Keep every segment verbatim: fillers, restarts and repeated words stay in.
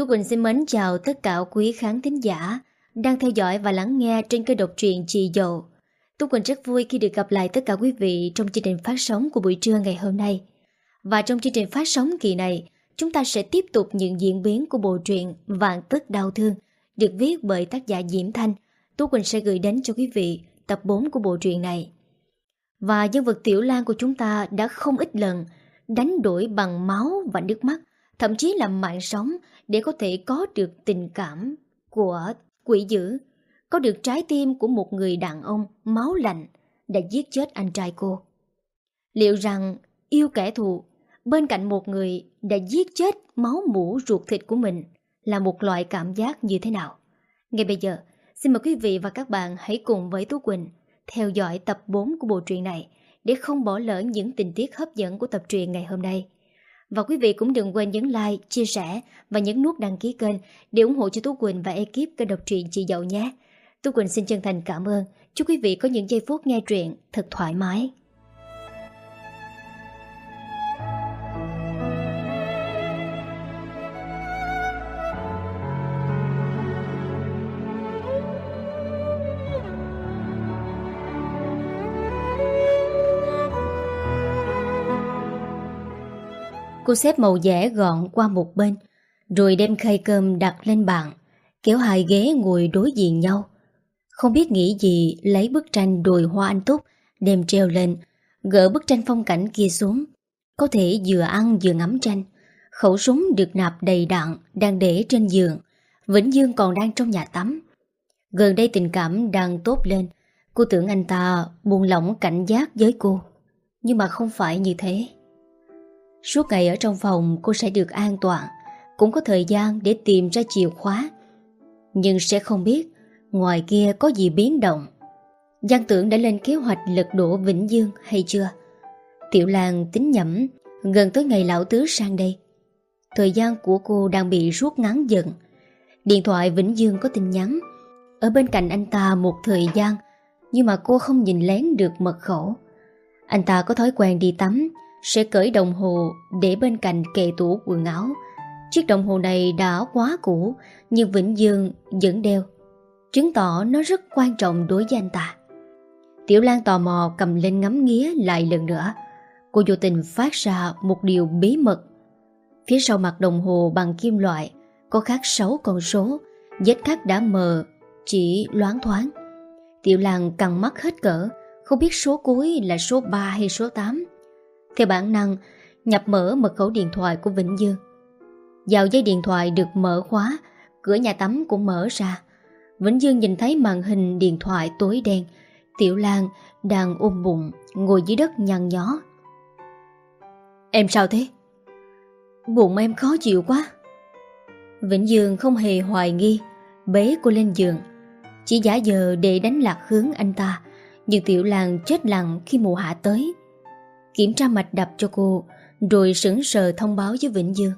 Tú Quỳnh xin mến chào tất cả quý khán thính giả đang theo dõi và lắng nghe trên kênh độc truyện Chị Dậu. Tú Quỳnh rất vui khi được gặp lại tất cả quý vị trong chương trình phát sóng của buổi trưa ngày hôm nay. Và trong chương trình phát sóng kỳ này, chúng ta sẽ tiếp tục những diễn biến của bộ truyện Vạn Tất Đau Thương được viết bởi tác giả Diễm Thanh. Tú Quỳnh sẽ gửi đến cho quý vị tập bốn của bộ truyện này. Và nhân vật Tiểu Lan của chúng ta đã không ít lần đánh đổi bằng máu và nước mắt, thậm chí là mạng sống để có thể có được tình cảm của quỷ dữ, có được trái tim của một người đàn ông máu lạnh đã giết chết anh trai cô. Liệu rằng yêu kẻ thù bên cạnh một người đã giết chết máu mủ ruột thịt của mình là một loại cảm giác như thế nào? Ngay bây giờ, xin mời quý vị và các bạn hãy cùng với Tú Quỳnh theo dõi tập bốn của bộ truyện này để không bỏ lỡ những tình tiết hấp dẫn của tập truyện ngày hôm nay. Và quý vị cũng đừng quên nhấn like, chia sẻ và nhấn nút đăng ký kênh để ủng hộ cho Tú Quỳnh và ekip kênh độc truyện Chị Dậu nhé. Tú Quỳnh xin chân thành cảm ơn. Chúc quý vị có những giây phút nghe truyện thật thoải mái. Cô xếp màu dẻ gọn qua một bên, rồi đem khay cơm đặt lên bàn, kéo hai ghế ngồi đối diện nhau. Không biết nghĩ gì, lấy bức tranh đồi hoa anh túc đem treo lên, gỡ bức tranh phong cảnh kia xuống. Có thể vừa ăn vừa ngắm tranh. Khẩu súng được nạp đầy đạn đang để trên giường. Vĩnh Dương còn đang trong nhà tắm. Gần đây tình cảm đang tốt lên. Cô tưởng anh ta buông lỏng cảnh giác với cô, nhưng mà không phải như thế. Suốt ngày ở trong phòng cô sẽ được an toàn, cũng có thời gian để tìm ra chìa khóa. Nhưng sẽ không biết ngoài kia có gì biến động. Giang Tưởng đã lên kế hoạch lật đổ Vĩnh Dương hay chưa? Tiểu Lan tính nhẩm gần tới ngày lão tứ sang đây. Thời gian của cô đang bị rút ngắn dần. Điện thoại Vĩnh Dương có tin nhắn. Ở bên cạnh anh ta một thời gian, nhưng mà cô không nhìn lén được mật khẩu. Anh ta có thói quen đi tắm sẽ cởi đồng hồ để bên cạnh kệ tủ quần áo. Chiếc đồng hồ này đã quá cũ, nhưng Vĩnh Dương vẫn đeo, chứng tỏ nó rất quan trọng đối với anh ta. Tiểu Lan tò mò cầm lên ngắm nghía lại lần nữa. Cô vô tình phát ra một điều bí mật. Phía sau mặt đồng hồ bằng kim loại có khắc sáu con số, vết khắc đã mờ, chỉ loáng thoáng. Tiểu Lan căng mắt hết cỡ, không biết số cuối là số ba hay số tám. Theo bản năng, nhập mở mật khẩu điện thoại của Vĩnh Dương. Vào dây điện thoại được mở khóa, cửa nhà tắm cũng mở ra. Vĩnh Dương nhìn thấy màn hình điện thoại tối đen. Tiểu Lan đang ôm bụng, ngồi dưới đất nhăn nhó. Em sao thế? Bụng em khó chịu quá. Vĩnh Dương không hề hoài nghi, bế cô lên giường, chỉ giả vờ để đánh lạc hướng anh ta. Nhưng Tiểu Lan chết lặng khi mụ hạ tới, kiểm tra mạch đập cho cô, rồi sững sờ thông báo với Vĩnh Dương.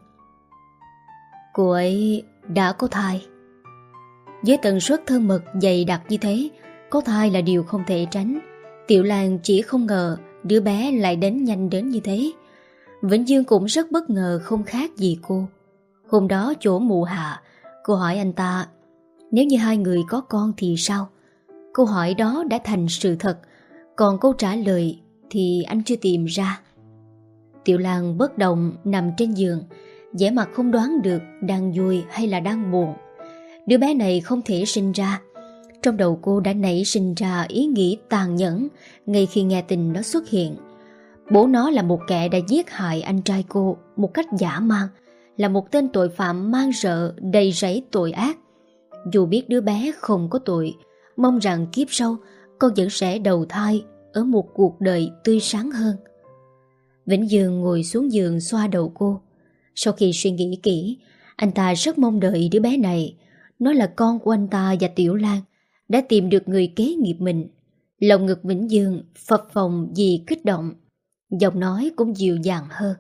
Cô ấy đã có thai. Với tần suất thân mật dày đặc như thế, có thai là điều không thể tránh. Tiểu Lan chỉ không ngờ đứa bé lại đến nhanh đến như thế. Vĩnh Dương cũng rất bất ngờ, không khác gì cô. Hôm đó chỗ mụ hạ, cô hỏi anh ta nếu như hai người có con thì sao. Câu hỏi đó đã thành sự thật, còn câu trả lời thì anh chưa tìm ra. Tiểu Lan bất động nằm trên giường, vẻ mặt không đoán được đang vui hay là đang buồn. Đứa bé này không thể sinh ra. Trong đầu cô đã nảy sinh ra ý nghĩ tàn nhẫn ngay khi nghe tin nó xuất hiện. Bố nó là một kẻ đã giết hại anh trai cô một cách dã man, là một tên tội phạm man rợ đầy rẫy tội ác. Dù biết đứa bé không có tội, mong rằng kiếp sau con vẫn sẽ đầu thai ở một cuộc đời tươi sáng hơn. Vĩnh Dương ngồi xuống giường xoa đầu cô. Sau khi suy nghĩ kỹ, anh ta rất mong đợi đứa bé này. Nó là con của anh ta và Tiểu Lan đã tìm được người kế nghiệp mình. Lòng ngực Vĩnh Dương phập phồng vì kích động, giọng nói cũng dịu dàng hơn.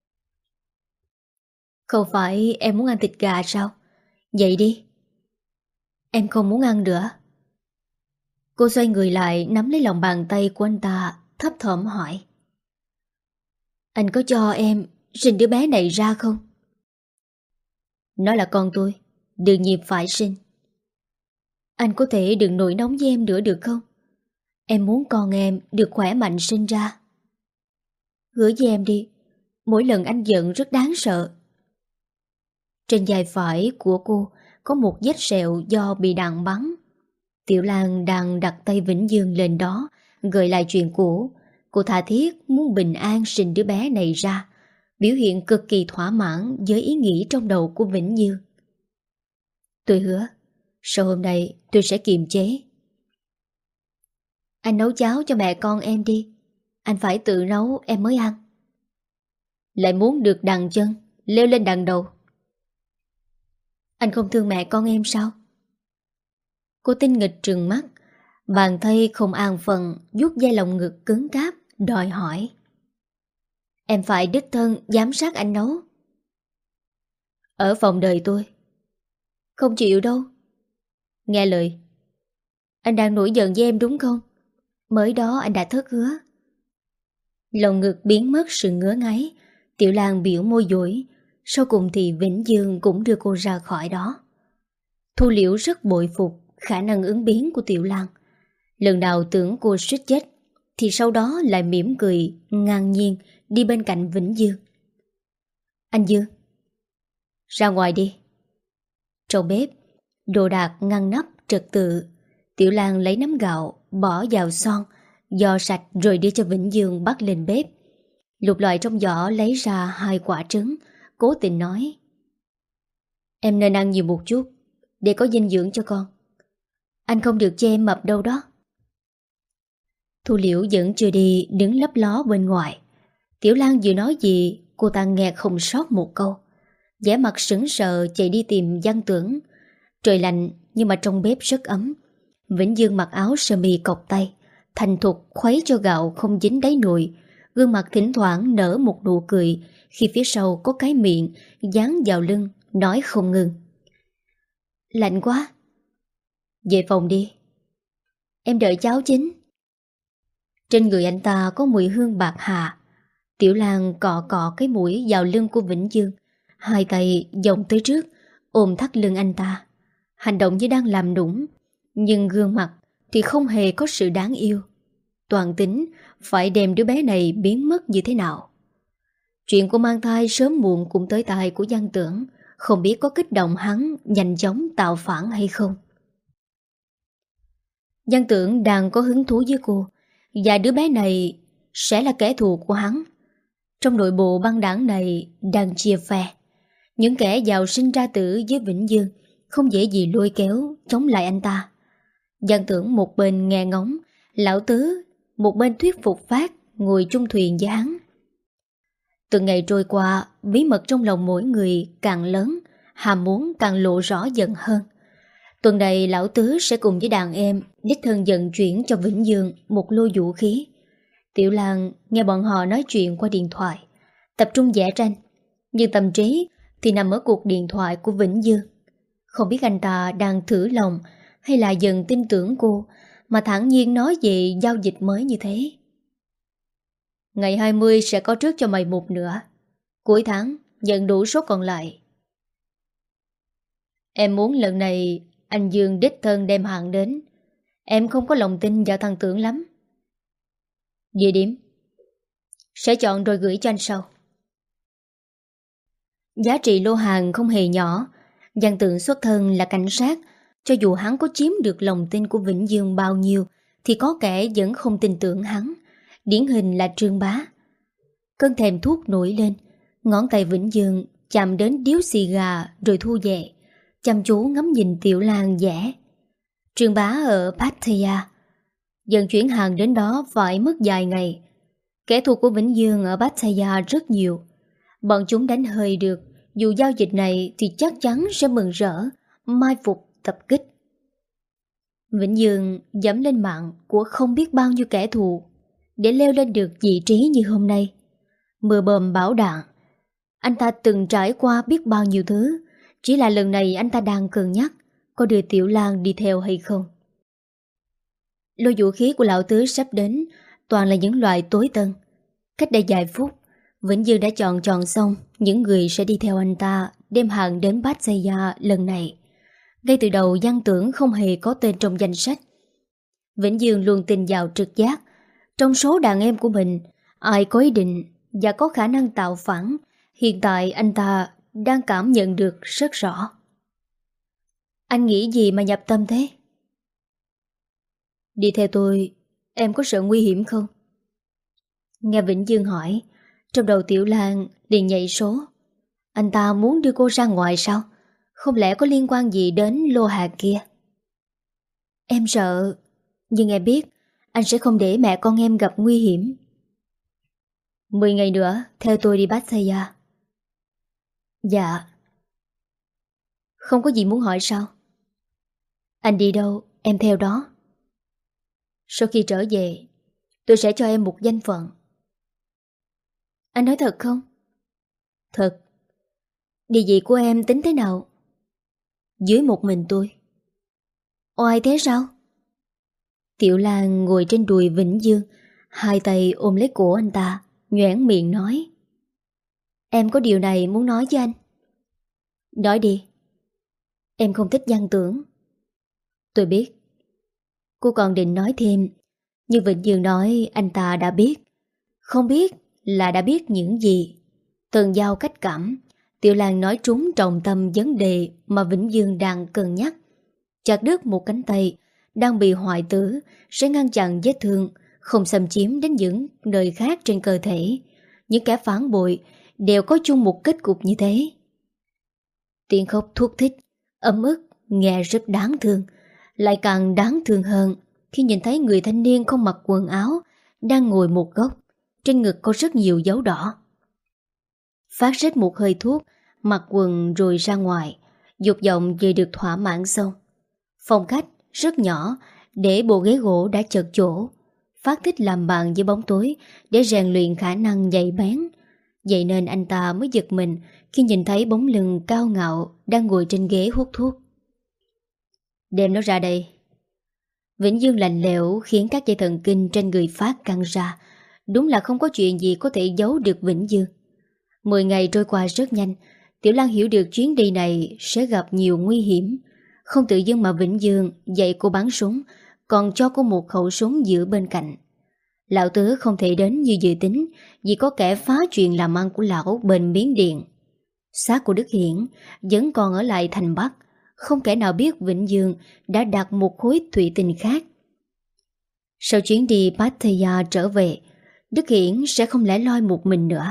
Không phải em muốn ăn thịt gà sao? Vậy đi. Em không muốn ăn nữa. Cô xoay người lại nắm lấy lòng bàn tay của anh ta, thấp thỏm hỏi. Anh có cho em sinh đứa bé này ra không? Nó là con tôi, đừng nhịp phải sinh. Anh có thể đừng nổi nóng với em nữa được không? Em muốn con em được khỏe mạnh sinh ra. Hứa với em đi, mỗi lần anh giận rất đáng sợ. Trên vai phải của cô có một vết sẹo do bị đạn bắn. Tiểu Lan đang đặt tay Vĩnh Dương lên đó, gợi lại chuyện cũ. Cô tha thiết muốn bình an sinh đứa bé này ra, biểu hiện cực kỳ thỏa mãn với ý nghĩ trong đầu của Vĩnh Dương. Tôi hứa, sau hôm nay tôi sẽ kiềm chế. Anh nấu cháo cho mẹ con em đi. Anh phải tự nấu em mới ăn. Lại muốn được đằng chân, leo lên đằng đầu. Anh không thương mẹ con em sao? Cô tinh nghịch trừng mắt, bàn tay không an phận vuốt dây lòng ngực cứng cáp, đòi hỏi. Em phải đích thân giám sát anh nấu. Ở phòng đời tôi. Không chịu đâu. Nghe lời. Anh đang nổi giận với em đúng không? Mới đó anh đã thất hứa. Lòng ngực biến mất sự ngứa ngáy. Tiểu Lan biểu môi dối. Sau cùng thì Vĩnh Dương cũng đưa cô ra khỏi đó. Thu Liễu rất bội phục khả năng ứng biến của Tiểu Lan. Lần nào tưởng cô suýt chết, thì sau đó lại mỉm cười ngang nhiên đi bên cạnh Vĩnh Dương. Anh Dương, ra ngoài đi. Trong bếp, đồ đạc ngăn nắp trật tự. Tiểu Lan lấy nắm gạo bỏ vào son, giò sạch rồi đưa cho Vĩnh Dương bắt lên bếp. Lục loại trong giỏ lấy ra hai quả trứng, cố tình nói. Em nên ăn nhiều một chút, để có dinh dưỡng cho con. Anh không được cho em mập đâu đó. Thu Liễu vẫn chưa đi, đứng lấp ló bên ngoài. Tiểu Lan vừa nói gì, cô ta nghe không sót một câu. vẻ mặt sững sờ chạy đi tìm Văn Tưởng. Trời lạnh nhưng mà trong bếp rất ấm. Vĩnh Dương mặc áo sơ mi cộc tay, thành thục khuấy cho gạo không dính đáy nồi. Gương mặt thỉnh thoảng nở một nụ cười khi phía sau có cái miệng dán vào lưng, nói không ngừng. Lạnh quá. Về phòng đi. Em đợi cháo chín. Trên người anh ta có mùi hương bạc hà. Tiểu Lan cọ cọ cái mũi vào lưng của Vĩnh Dương, hai tay vòng tới trước ôm thắt lưng anh ta. Hành động như đang làm nũng, nhưng gương mặt thì không hề có sự đáng yêu. Toàn tính phải đem đứa bé này biến mất như thế nào. Chuyện của mang thai sớm muộn cũng tới tai của Văn Tưởng, không biết có kích động hắn nhanh chóng tạo phản hay không. Văn Tưởng đang có hứng thú với cô, và đứa bé này sẽ là kẻ thù của hắn. Trong nội bộ băng đảng này đang chia phe. Những kẻ giàu sinh ra tử với Vĩnh Dương không dễ gì lôi kéo chống lại anh ta. Văn Tưởng một bên nghe ngóng, lão tứ một bên thuyết phục Phát ngồi chung thuyền với hắn. Từng ngày trôi qua, bí mật trong lòng mỗi người càng lớn, ham muốn càng lộ rõ dần hơn. Tuần này lão tứ sẽ cùng với đàn em đích thân vận chuyển cho Vĩnh Dương một lô vũ khí. Tiểu Lan nghe bọn họ nói chuyện qua điện thoại, tập trung vẽ tranh, nhưng tâm trí thì nằm ở cuộc điện thoại của Vĩnh Dương. Không biết anh ta đang thử lòng hay là dần tin tưởng cô mà thản nhiên nói về giao dịch mới như thế. Ngày hai mươi sẽ có trước cho mày một nữa. Cuối tháng nhận đủ số còn lại. Em muốn lần này anh Dương đích thân đem hàng đến. Em không có lòng tin vào thằng Tưởng lắm. Địa điểm sẽ chọn rồi gửi cho anh sau. Giá trị lô hàng không hề nhỏ. Văn Tưởng xuất thân là cảnh sát. Cho dù hắn có chiếm được lòng tin của Vĩnh Dương bao nhiêu thì có kẻ vẫn không tin tưởng hắn. Điển hình là Trương Bá. Cơn thèm thuốc nổi lên, ngón tay Vĩnh Dương chạm đến điếu xì gà rồi thu về, chăm chú ngắm nhìn Tiểu Lan vẽ. Trương Bá ở Pattaya. Dần chuyển hàng đến đó phải mất vài ngày. Kẻ thù của Vĩnh Dương ở Pattaya rất nhiều. Bọn chúng đánh hơi được, dù giao dịch này thì chắc chắn sẽ mừng rỡ, mai phục tập kích. Vĩnh Dương dẫm lên mạng của không biết bao nhiêu kẻ thù để leo lên được vị trí như hôm nay. Mưa bom bão đạn, anh ta từng trải qua biết bao nhiêu thứ. Chỉ là lần này anh ta đang cân nhắc có đưa Tiểu Lan đi theo hay không. Lô vũ khí của lão tứ sắp đến toàn là những loại tối tân. Cách đây vài phút Vĩnh Dương đã chọn chọn xong những người sẽ đi theo anh ta đem hàng đến Pattaya lần này. Ngay từ đầu Giang Tưởng không hề có tên trong danh sách. Vĩnh Dương luôn tin vào trực giác. Trong số đàn em của mình, ai có ý định và có khả năng tạo phản, hiện tại anh ta đang cảm nhận được rất rõ. Anh nghĩ gì mà nhập tâm thế? Đi theo tôi, em có sợ nguy hiểm không? Nghe Vĩnh Dương hỏi, trong đầu Tiểu Lan liền nhảy số. Anh ta muốn đưa cô ra ngoài sao? Không lẽ có liên quan gì đến lô hàng kia? Em sợ, nhưng em biết anh sẽ không để mẹ con em gặp nguy hiểm. Mười ngày nữa theo tôi đi Pattaya. Dạ. Không có gì muốn hỏi sao? Anh đi đâu em theo đó. Sau khi trở về, tôi sẽ cho em một danh phận. Anh nói thật không? Thật. Địa vị của em tính thế nào? Dưới một mình tôi. Oai thế sao? Tiểu Lan ngồi trên đùi Vĩnh Dương, hai tay ôm lấy cổ anh ta, nhoẻn miệng nói. Em có điều này muốn nói với anh. Nói đi. Em không thích Giang Tưởng. Tôi biết. Cô còn định nói thêm, nhưng Vĩnh Dương nói anh ta đã biết. Không biết là đã biết những gì. Tần giao cách cảm. Tiểu Lan nói trúng trọng tâm vấn đề mà Vĩnh Dương đang cân nhắc. Chặt đứt một cánh tay đang bị hoại tử sẽ ngăn chặn vết thương không xâm chiếm đến những nơi khác trên cơ thể. Những kẻ phản bội đều có chung một kết cục như thế. Tiếng khóc thúc thích, ấm ức, nghe rất đáng thương. Lại càng đáng thương hơn khi nhìn thấy người thanh niên không mặc quần áo đang ngồi một góc, trên ngực có rất nhiều dấu đỏ. Phát rít một hơi thuốc, mặc quần rồi ra ngoài, dục vọng về được thỏa mãn xong. Phòng khách rất nhỏ, để bộ ghế gỗ đã chật chỗ. Phát thích làm bạn với bóng tối để rèn luyện khả năng nhạy bén. Vậy nên anh ta mới giật mình khi nhìn thấy bóng lưng cao ngạo đang ngồi trên ghế hút thuốc. Đem nó ra đây. Vĩnh Dương lạnh lẽo khiến các dây thần kinh trên người Phát căng ra. Đúng là không có chuyện gì có thể giấu được Vĩnh Dương. Mười ngày trôi qua rất nhanh. Tiểu Lan hiểu được chuyến đi này sẽ gặp nhiều nguy hiểm. Không tự dưng mà Vĩnh Dương dạy cô bắn súng, còn cho cô một khẩu súng giữ bên cạnh. Lão Tứ không thể đến như dự tính vì có kẻ phá chuyện làm ăn của lão bên Miến Điện. Xác của Đức Hiển vẫn còn ở lại thành Bắc. Không kẻ nào biết Vĩnh Dương đã đặt một khối thủy tinh khác. Sau chuyến đi Pattaya trở về, Đức Hiển sẽ không lẻ loi một mình nữa.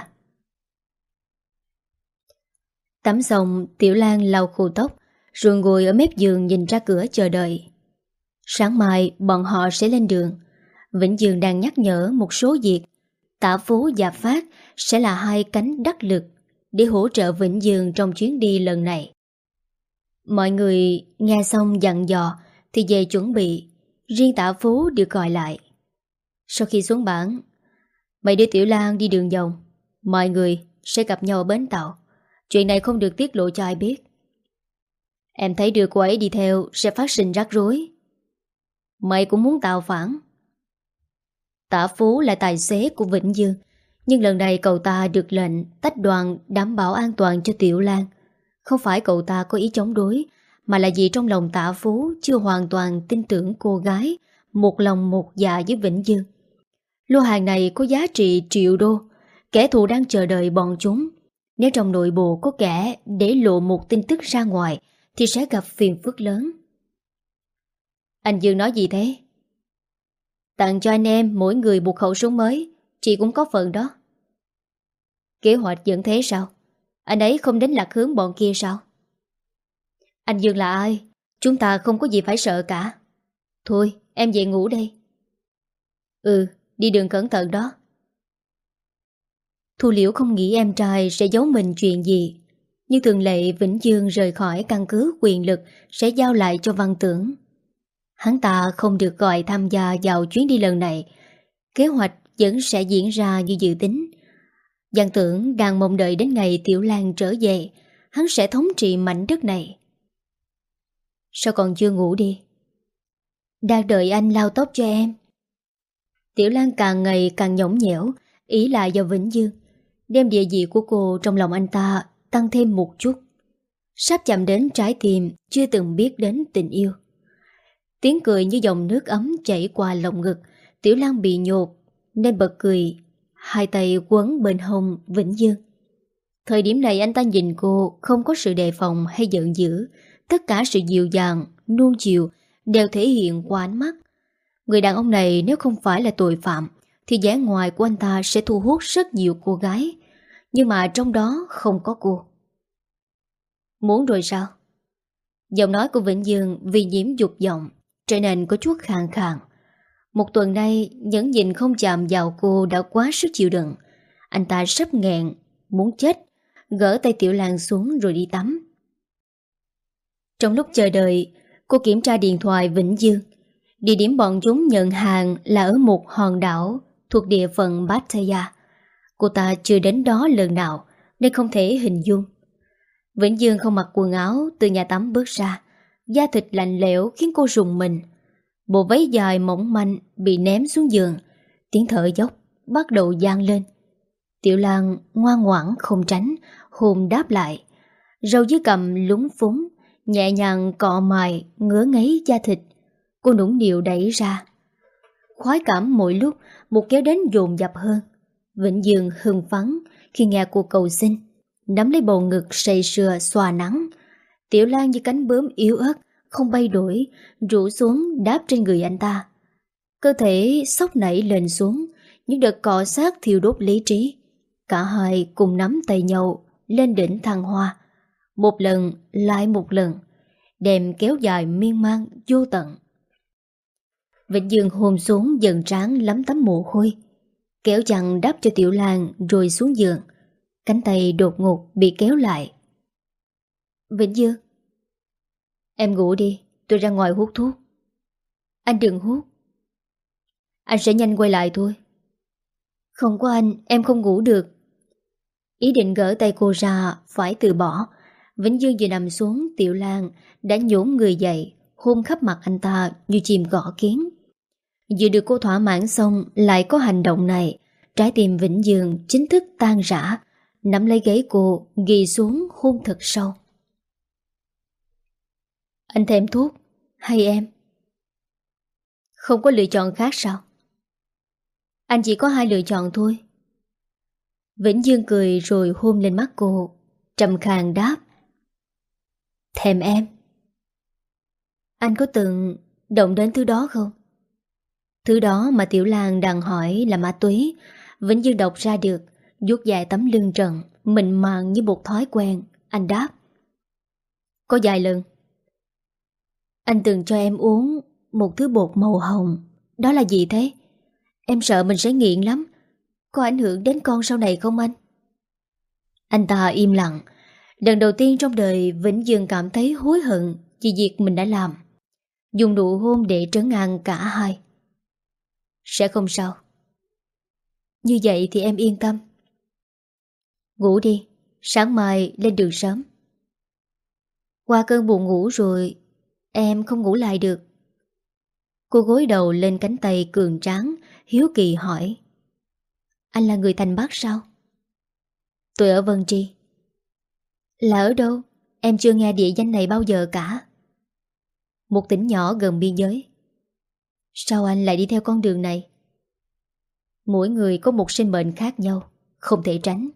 Tắm xong, Tiểu Lan lau khô tóc, rồi ngồi ở mép giường nhìn ra cửa chờ đợi. Sáng mai bọn họ sẽ lên đường. Vĩnh Dương đang nhắc nhở một số việc. Tả Phú và Phát sẽ là hai cánh đắc lực để hỗ trợ Vĩnh Dương trong chuyến đi lần này. Mọi người nghe xong dặn dò thì về chuẩn bị. Riêng Tả Phú được gọi lại. Sau khi xuống bảng, mày đưa Tiểu Lan đi đường vòng. Mọi người sẽ gặp nhau ở bến tàu. Chuyện này không được tiết lộ cho ai biết. Em thấy đưa cô ấy đi theo sẽ phát sinh rắc rối. Mày cũng muốn tạo phản. Tả Phú là tài xế của Vĩnh Dương, nhưng lần này cậu ta được lệnh tách đoàn đảm bảo an toàn cho Tiểu Lan. Không phải cậu ta có ý chống đối, mà là vì trong lòng Tả Phú chưa hoàn toàn tin tưởng cô gái một lòng một dạ với Vĩnh Dương. Lô hàng này có giá trị triệu đô. Kẻ thù đang chờ đợi bọn chúng. Nếu trong nội bộ có kẻ để lộ một tin tức ra ngoài thì sẽ gặp phiền phức lớn. Anh Dương nói gì thế? Tặng cho anh em mỗi người một khẩu súng mới. Chị cũng có phần đó. Kế hoạch vẫn thế sao? Anh ấy không đến lạc hướng bọn kia sao? Anh Dương là ai? Chúng ta không có gì phải sợ cả. Thôi em về ngủ đây. Ừ, đi đường cẩn thận đó. Thu Liễu không nghĩ em trai sẽ giấu mình chuyện gì. Như thường lệ, Vĩnh Dương rời khỏi căn cứ quyền lực sẽ giao lại cho Văn Tưởng. Hắn ta không được gọi tham gia vào chuyến đi lần này. Kế hoạch vẫn sẽ diễn ra như dự tính. Văn Tưởng đang mong đợi đến ngày Tiểu Lan trở về. Hắn sẽ thống trị mảnh đất này. Sao còn chưa ngủ đi? Đang đợi anh lau tóc cho em. Tiểu Lan càng ngày càng nhõng nhẽo, ý lại vào Vĩnh Dương. đem địa vị của cô trong lòng anh ta tăng thêm một chút. Sắp chạm đến trái tim chưa từng biết đến tình yêu. Tiếng cười như dòng nước ấm chảy qua lồng ngực. Tiểu Lan bị nhột nên bật cười, hai tay quấn bên hông Vĩnh Dương. Thời điểm này anh ta nhìn cô không có sự đề phòng hay giận dữ. Tất cả sự dịu dàng, nuông chiều đều thể hiện qua ánh mắt. Người đàn ông này nếu không phải là tội phạm thì vẻ ngoài của anh ta sẽ thu hút rất nhiều cô gái. Nhưng mà trong đó không có cô. Muốn rồi sao? Giọng nói của Vĩnh Dương vì nhiễm dục vọng trở nên có chút khàn khàn. Một tuần nay nhẫn nhịn không chạm vào cô đã quá sức chịu đựng. Anh ta sắp nghẹn, muốn chết, gỡ tay Tiểu Lan xuống rồi đi tắm. Trong lúc chờ đợi, cô kiểm tra điện thoại Vĩnh Dương. Địa điểm bọn chúng nhận hàng là ở một hòn đảo thuộc địa phận Pattaya. Cô ta chưa đến đó lần nào nên không thể hình dung. Vĩnh Dương không mặc quần áo từ nhà tắm bước ra. Da thịt lạnh lẽo khiến cô rùng mình. Bộ váy dài mỏng manh bị ném xuống giường. Tiếng thở dốc bắt đầu vang lên. Tiểu Lan ngoan ngoãn không tránh, hôn đáp lại. Râu dưới cằm lúng phúng, nhẹ nhàng cọ mài, ngứa ngáy da thịt. Cô nũng nịu đẩy ra. Khoái cảm mỗi lúc một kéo đến dồn dập hơn. Vĩnh Dương hưng phấn khi nghe cô cầu xin, nắm lấy bầu ngực say sưa xòa nắng. Tiểu Lan như cánh bướm yếu ớt không bay đổi, rủ xuống đáp trên người anh ta. Cơ thể xốc nảy lên xuống, những đợt cọ sát thiêu đốt lý trí. Cả hai cùng nắm tay nhau lên đỉnh thăng hoa. Một lần lại một lần, đêm kéo dài miên man vô tận. Vĩnh Dương hôn xuống dần trán lấm tấm mồ hôi, kéo chăn đắp cho Tiểu Lan rồi xuống giường. Cánh tay đột ngột bị kéo lại. Vĩnh Dương, em ngủ đi, tôi ra ngoài hút thuốc. Anh đừng hút. Anh sẽ nhanh quay lại thôi. Không có anh, em không ngủ được. Ý định gỡ tay cô ra phải từ bỏ. Vĩnh Dương vừa nằm xuống, Tiểu Lan đã nhổn người dậy, hôn khắp mặt anh ta như chim gõ kiến. Vừa được cô thỏa mãn xong lại có hành động này, trái tim Vĩnh Dương chính thức tan rã, nắm lấy gáy cô ghi xuống hôn thật sâu. Anh thèm thuốc hay em? Không có lựa chọn khác sao? Anh chỉ có hai lựa chọn thôi. Vĩnh Dương cười rồi hôn lên mắt cô, trầm khàn đáp. Thèm em. Anh có từng động đến thứ đó không? Thứ đó mà Tiểu Lan đang hỏi là ma túy. Vĩnh Dương đọc ra được, vuốt dài tấm lưng trần, mịn màng như một thói quen. Anh đáp. Có vài lần. Anh từng cho em uống một thứ bột màu hồng. Đó là gì thế? Em sợ mình sẽ nghiện lắm. Có ảnh hưởng đến con sau này không anh? Anh ta im lặng. Lần đầu tiên trong đời Vĩnh Dương cảm thấy hối hận vì việc mình đã làm. Dùng nụ hôn để trấn an cả hai. Sẽ không sao. Như vậy thì em yên tâm. Ngủ đi, sáng mai lên đường sớm. Qua cơn buồn ngủ rồi, em không ngủ lại được. Cô gối đầu lên cánh tay cường tráng, hiếu kỳ hỏi. Anh là người thành Bắc sao? Tôi ở Vân Tri. Là ở đâu? Em chưa nghe địa danh này bao giờ cả. Một tỉnh nhỏ gần biên giới. Sao anh lại đi theo con đường này? Mỗi người có một sinh mệnh khác nhau, không thể tránh.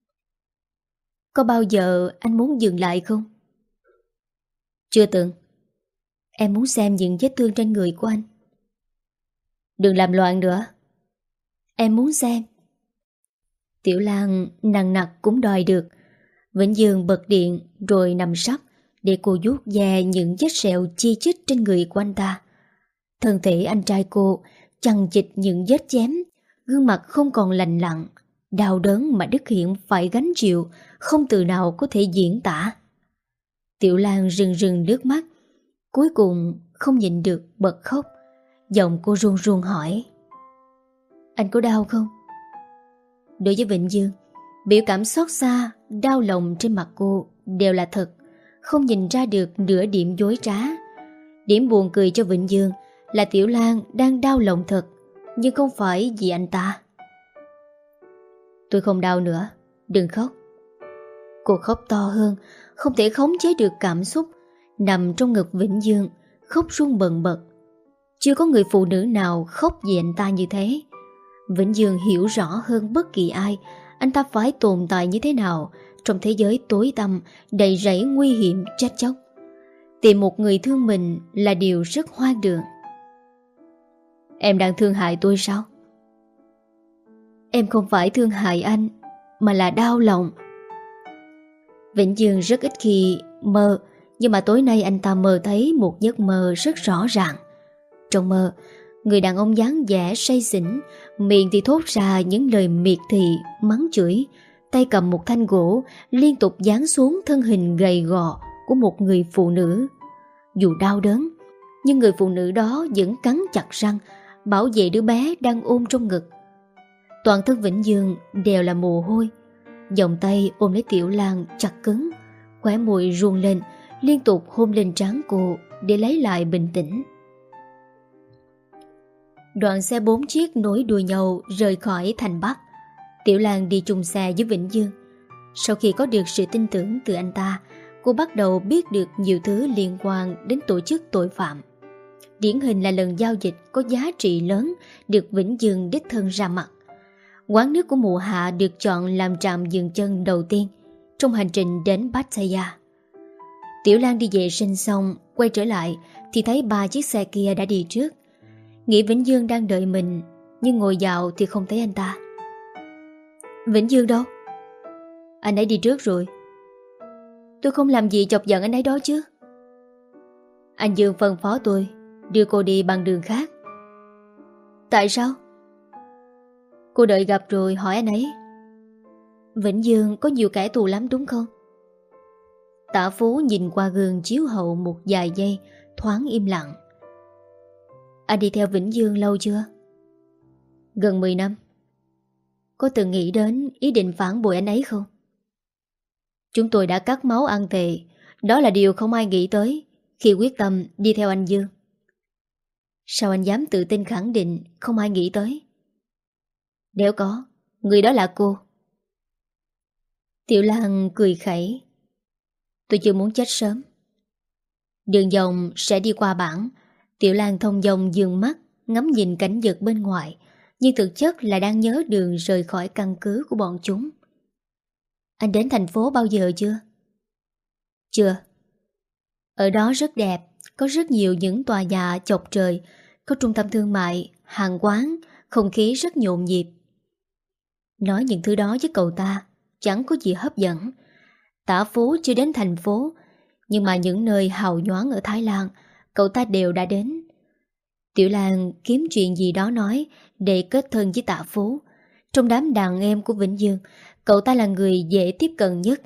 Có bao giờ anh muốn dừng lại không? Chưa từng. Em muốn xem những vết thương trên người của anh. Đừng làm loạn nữa. Em muốn xem. Tiểu Lan nằng nặc cũng đòi được. Vĩnh Dương bật điện rồi nằm sấp để cô vuốt ve những vết sẹo chi chít trên người của anh ta. Thân thể anh trai cô chằng chịt những vết chém, gương mặt không còn lành lặn, đau đớn mà Đức Hiển phải gánh chịu, không từ nào có thể diễn tả. Tiểu Lan rưng rưng nước mắt, cuối cùng không nhịn được bật khóc. Giọng cô run run hỏi. Anh có đau không? Đối với Vĩnh Dương, biểu cảm xót xa, đau lòng trên mặt cô đều là thật, không nhìn ra được nửa điểm dối trá. Điểm buồn cười cho Vĩnh Dương là Tiểu Lan đang đau lòng thật, nhưng không phải vì anh ta. Tôi không đau nữa, Đừng khóc. Cô khóc to hơn, không thể khống chế được cảm xúc, nằm trong ngực Vĩnh Dương, khóc run bần bật. Chưa có người phụ nữ nào khóc vì anh ta như thế. Vĩnh Dương hiểu rõ hơn bất kỳ ai anh ta phải tồn tại như thế nào trong thế giới tối tăm, đầy rẫy nguy hiểm trách chóc. Tìm một người thương mình là điều rất hoang đường. Em đang thương hại tôi sao? Em không phải thương hại anh, mà là đau lòng. Vĩnh Dương rất ít khi mơ, nhưng mà tối nay anh ta mơ thấy một giấc mơ rất rõ ràng. Trong mơ, người đàn ông dáng vẻ say xỉn, miệng thì thốt ra những lời miệt thị, mắng chửi, tay cầm một thanh gỗ liên tục giáng xuống thân hình gầy gò của một người phụ nữ. Dù đau đớn, nhưng người phụ nữ đó vẫn cắn chặt răng bảo vệ đứa bé đang ôm trong ngực. Toàn thân Vĩnh Dương đều là mồ hôi, vòng tay ôm lấy Tiểu Lan chặt cứng, khóe môi run lên, liên tục hôn lên trán cô để lấy lại bình tĩnh. Đoàn xe bốn chiếc nối đuôi nhau rời khỏi thành Bắc. Tiểu Lan đi chung xe với Vĩnh Dương. Sau khi có được sự tin tưởng từ anh ta, cô bắt đầu biết được nhiều thứ liên quan đến tổ chức tội phạm. Điển hình là lần giao dịch có giá trị lớn được Vĩnh Dương đích thân ra mặt. Quán nước của mụ Hạ được chọn làm trạm dừng chân đầu tiên trong hành trình đến Pattaya. Tiểu Lan đi vệ sinh xong, quay trở lại thì thấy ba chiếc xe kia đã đi trước. Nghĩ Vĩnh Dương đang đợi mình, nhưng ngồi vào thì không thấy anh ta. Vĩnh Dương đâu? Anh ấy đi trước rồi. Tôi không làm gì chọc giận anh ấy đó chứ. Anh Dương phân phó tôi đưa cô đi bằng đường khác. Tại sao? Cô đợi gặp rồi hỏi anh ấy. Vĩnh Dương có nhiều kẻ thù lắm đúng không? Tả Phú nhìn qua gương chiếu hậu một vài giây, thoáng im lặng. Anh đi theo Vĩnh Dương lâu chưa? Gần mười năm. Có từng nghĩ đến ý định phản bội anh ấy không? Chúng tôi đã cắt máu ăn thề. Đó là điều không ai nghĩ tới khi quyết tâm đi theo anh Dương. Sao anh dám tự tin khẳng định không ai nghĩ tới? Nếu có, người đó là cô. Tiểu Lan cười khẩy. Tôi chưa muốn chết sớm. Đường vòng sẽ đi qua bản. Tiểu Lan thông dong dường mắt ngắm nhìn cảnh vật bên ngoài, nhưng thực chất là đang nhớ đường rời khỏi căn cứ của bọn chúng. Anh đến thành phố bao giờ chưa? Chưa. Ở đó rất đẹp, có rất nhiều những tòa nhà chọc trời, có trung tâm thương mại, hàng quán, không khí rất nhộn nhịp. Nói những thứ đó với cậu ta chẳng có gì hấp dẫn. Tả Phú chưa đến thành phố, nhưng mà những nơi hào nhoáng ở Thái Lan cậu ta đều đã đến. Tiểu Lan kiếm chuyện gì đó nói để kết thân với Tả Phú. Trong đám đàn em của Vĩnh Dương, cậu ta là người dễ tiếp cận nhất.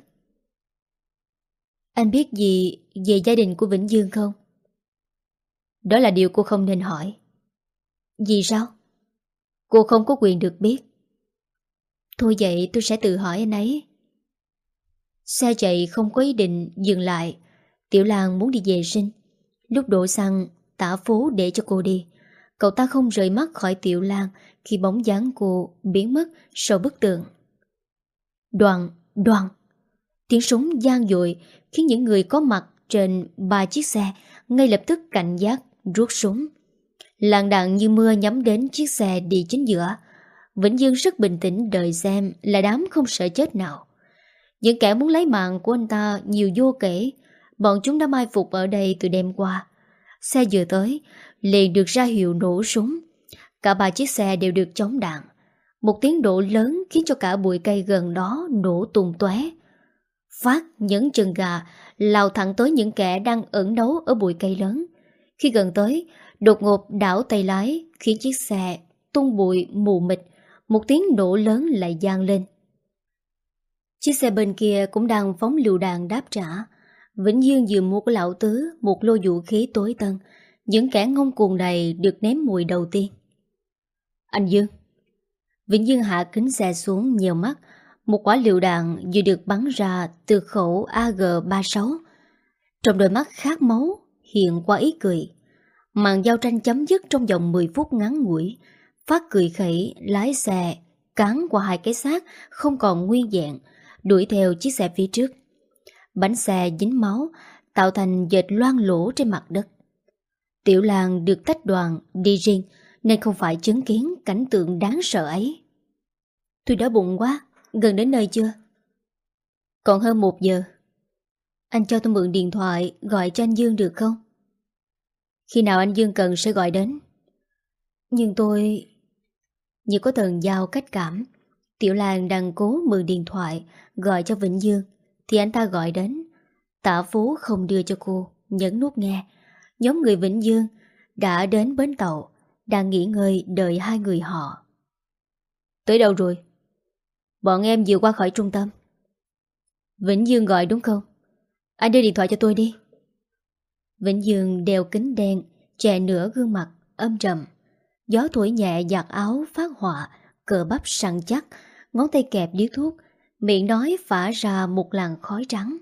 Anh biết gì về gia đình của Vĩnh Dương không? Đó là điều cô không nên hỏi. Vì sao? Cô không có quyền được biết. Thôi vậy tôi sẽ tự hỏi anh ấy. Xe chạy không có ý định dừng lại. Tiểu Lan muốn đi vệ sinh. Lúc đổ xăng, Tả Phú để cho cô đi. Cậu ta không rời mắt khỏi Tiểu Lan khi bóng dáng cô biến mất sau bức tường. Đoàn, đoàn. Tiếng súng vang dội khiến những người có mặt trên ba chiếc xe ngay lập tức cảnh giác rút súng. Làn đạn như mưa nhắm đến chiếc xe đi chính giữa. Vĩnh Dương rất bình tĩnh đợi xem là đám không sợ chết nào. Những kẻ muốn lấy mạng của anh ta nhiều vô kể. Bọn chúng đã mai phục ở đây từ đêm qua. Xe vừa tới liền được ra hiệu nổ súng. Cả ba chiếc xe đều được chống đạn. Một tiếng nổ lớn khiến cho cả bụi cây gần đó nổ tung tóe. Phát nhấn chân gà lao thẳng tới những kẻ đang ẩn nấu ở bụi cây lớn. Khi gần tới, đột ngột đảo tay lái khiến chiếc xe tung bụi mù mịt. Một tiếng nổ lớn lại vang lên. Chiếc xe bên kia cũng đang phóng lựu đạn đáp trả. Vĩnh Dương vừa mua của lão tứ một lô vũ khí tối tân. Những kẻ ngông cuồng này được ném mùi đầu tiên. Anh Dương. Vĩnh Dương hạ kính xe xuống nhiều mắt. Một quả lựu đạn vừa được bắn ra từ khẩu A G ba sáu. Trong đôi mắt khát máu hiện qua ý cười. Màn giao tranh chấm dứt trong vòng mười phút ngắn ngủi. Phát cười khẩy lái xe cán qua hai cái xác không còn nguyên vẹn, đuổi theo chiếc xe phía trước. Bánh xe dính máu, tạo thành dệt loang lổ trên mặt đất. Tiểu Lan được tách đoàn đi riêng nên không phải chứng kiến cảnh tượng đáng sợ ấy. Tôi đói bụng quá, gần đến nơi chưa? Còn hơn một giờ. Anh cho tôi mượn điện thoại gọi cho anh Dương được không? Khi nào anh Dương cần sẽ gọi đến. Nhưng tôi... Như có thần giao cách cảm, Tiểu Lan đang cố mượn điện thoại gọi cho Vĩnh Dương thì anh ta gọi đến. Tạ Phú không đưa cho cô, nhấn nút nghe. Nhóm người Vĩnh Dương đã đến bến tàu, đang nghỉ ngơi đợi hai người họ. Tới đâu rồi? Bọn em vừa qua khỏi trung tâm. Vĩnh Dương gọi đúng không? Anh đưa điện thoại cho tôi đi. Vĩnh Dương đeo kính đen, che nửa gương mặt, âm trầm. Gió thổi nhẹ giặt áo phát họa, cờ bắp săn chắc, ngón tay kẹp điếu thuốc, miệng nói phả ra một làn khói trắng.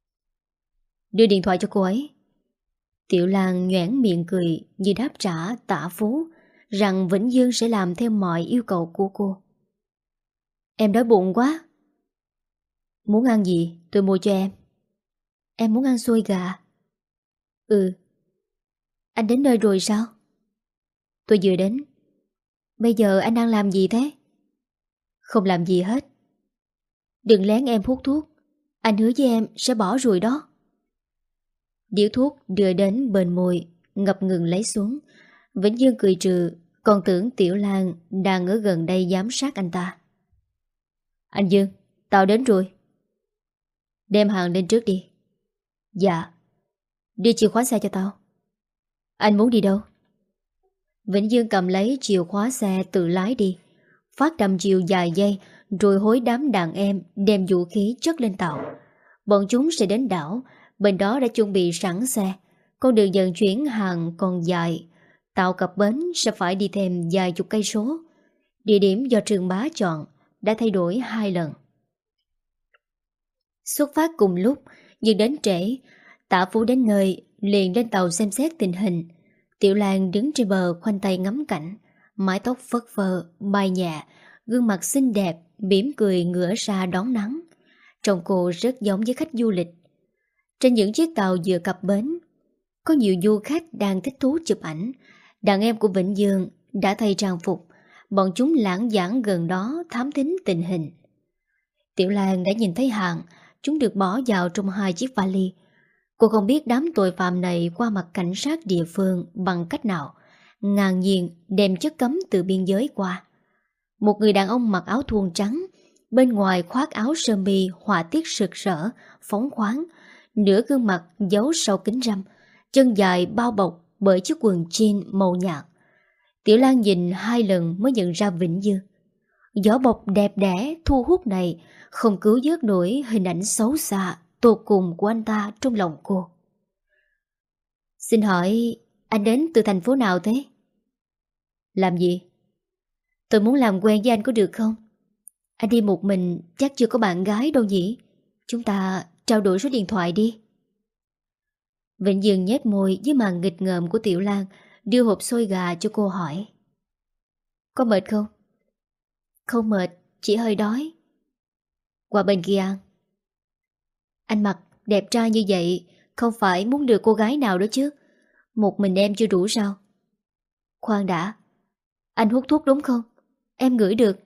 Đưa điện thoại cho cô ấy. Tiểu Lan nhoẻn miệng cười như đáp trả Tạ Phú rằng Vĩnh Dương sẽ làm theo mọi yêu cầu của cô. Em đói bụng quá. Muốn ăn gì tôi mua cho em. Em muốn ăn xôi gà. Ừ. Anh đến nơi rồi sao? Tôi vừa đến. Bây giờ anh đang làm gì thế? Không làm gì hết. Đừng lén em hút thuốc. Anh hứa với em sẽ bỏ rồi đó. Điếu thuốc đưa đến bên môi, ngập ngừng lấy xuống. Vĩnh Dương cười trừ, còn tưởng Tiểu Lan đang ở gần đây giám sát anh ta. Anh Dương, tao đến rồi. Đem hàng lên trước đi. Dạ. Đưa chìa khóa xe cho tao. Anh muốn đi đâu? Vĩnh Dương cầm lấy chìa khóa xe tự lái đi. Phát đâm chiều dài dây, rồi hối đám đàn em đem vũ khí chất lên tàu. Bọn chúng sẽ đến đảo, bên đó đã chuẩn bị sẵn xe. Con đường vận chuyển hàng còn dài, tàu cập bến sẽ phải đi thêm vài chục cây số. Địa điểm do Trường Bá chọn đã thay đổi hai lần. Xuất phát cùng lúc, nhưng đến trễ. Tạ Phú đến nơi liền lên tàu xem xét tình hình. Tiểu Lan đứng trên bờ khoanh tay ngắm cảnh, mái tóc phất phơ bay nhẹ, gương mặt xinh đẹp mỉm cười ngửa ra đón nắng. Trông cô rất giống với khách du lịch. Trên những chiếc tàu vừa cập bến, có nhiều du khách đang thích thú chụp ảnh. Đàn em của Vĩnh Dương đã thay trang phục, bọn chúng lãng giảng gần đó thám thính tình hình. Tiểu Lan đã nhìn thấy hàng, chúng được bỏ vào trong hai chiếc vali. Cô không biết đám tội phạm này qua mặt cảnh sát địa phương bằng cách nào, ngang nhiên đem chất cấm từ biên giới qua. Một người đàn ông mặc áo thun trắng, bên ngoài khoác áo sơ mi họa tiết rực rỡ, phóng khoáng, nửa gương mặt giấu sau kính râm, chân dài bao bọc bởi chiếc quần jean màu nhạt. Tiểu Lan nhìn hai lần mới nhận ra Vĩnh Dương. Vỏ bọc đẹp đẽ thu hút này không cứu vớt nổi hình ảnh xấu xa tột cùng của anh ta trong lòng cô. Xin hỏi anh đến từ thành phố nào thế? Làm gì? Tôi muốn làm quen với anh có được không? Anh đi một mình chắc chưa có bạn gái đâu nhỉ? Chúng ta trao đổi số điện thoại đi. Vĩnh Dương nhếch môi với màn nghịch ngợm của Tiểu Lan, đưa hộp xôi gà cho cô hỏi. Có mệt không? Không mệt, chỉ hơi đói. Qua bên kia ăn. Anh mặc đẹp trai như vậy không phải muốn được cô gái nào đó chứ? Một mình em chưa đủ sao? Khoan đã, anh hút thuốc đúng không? Em ngửi được.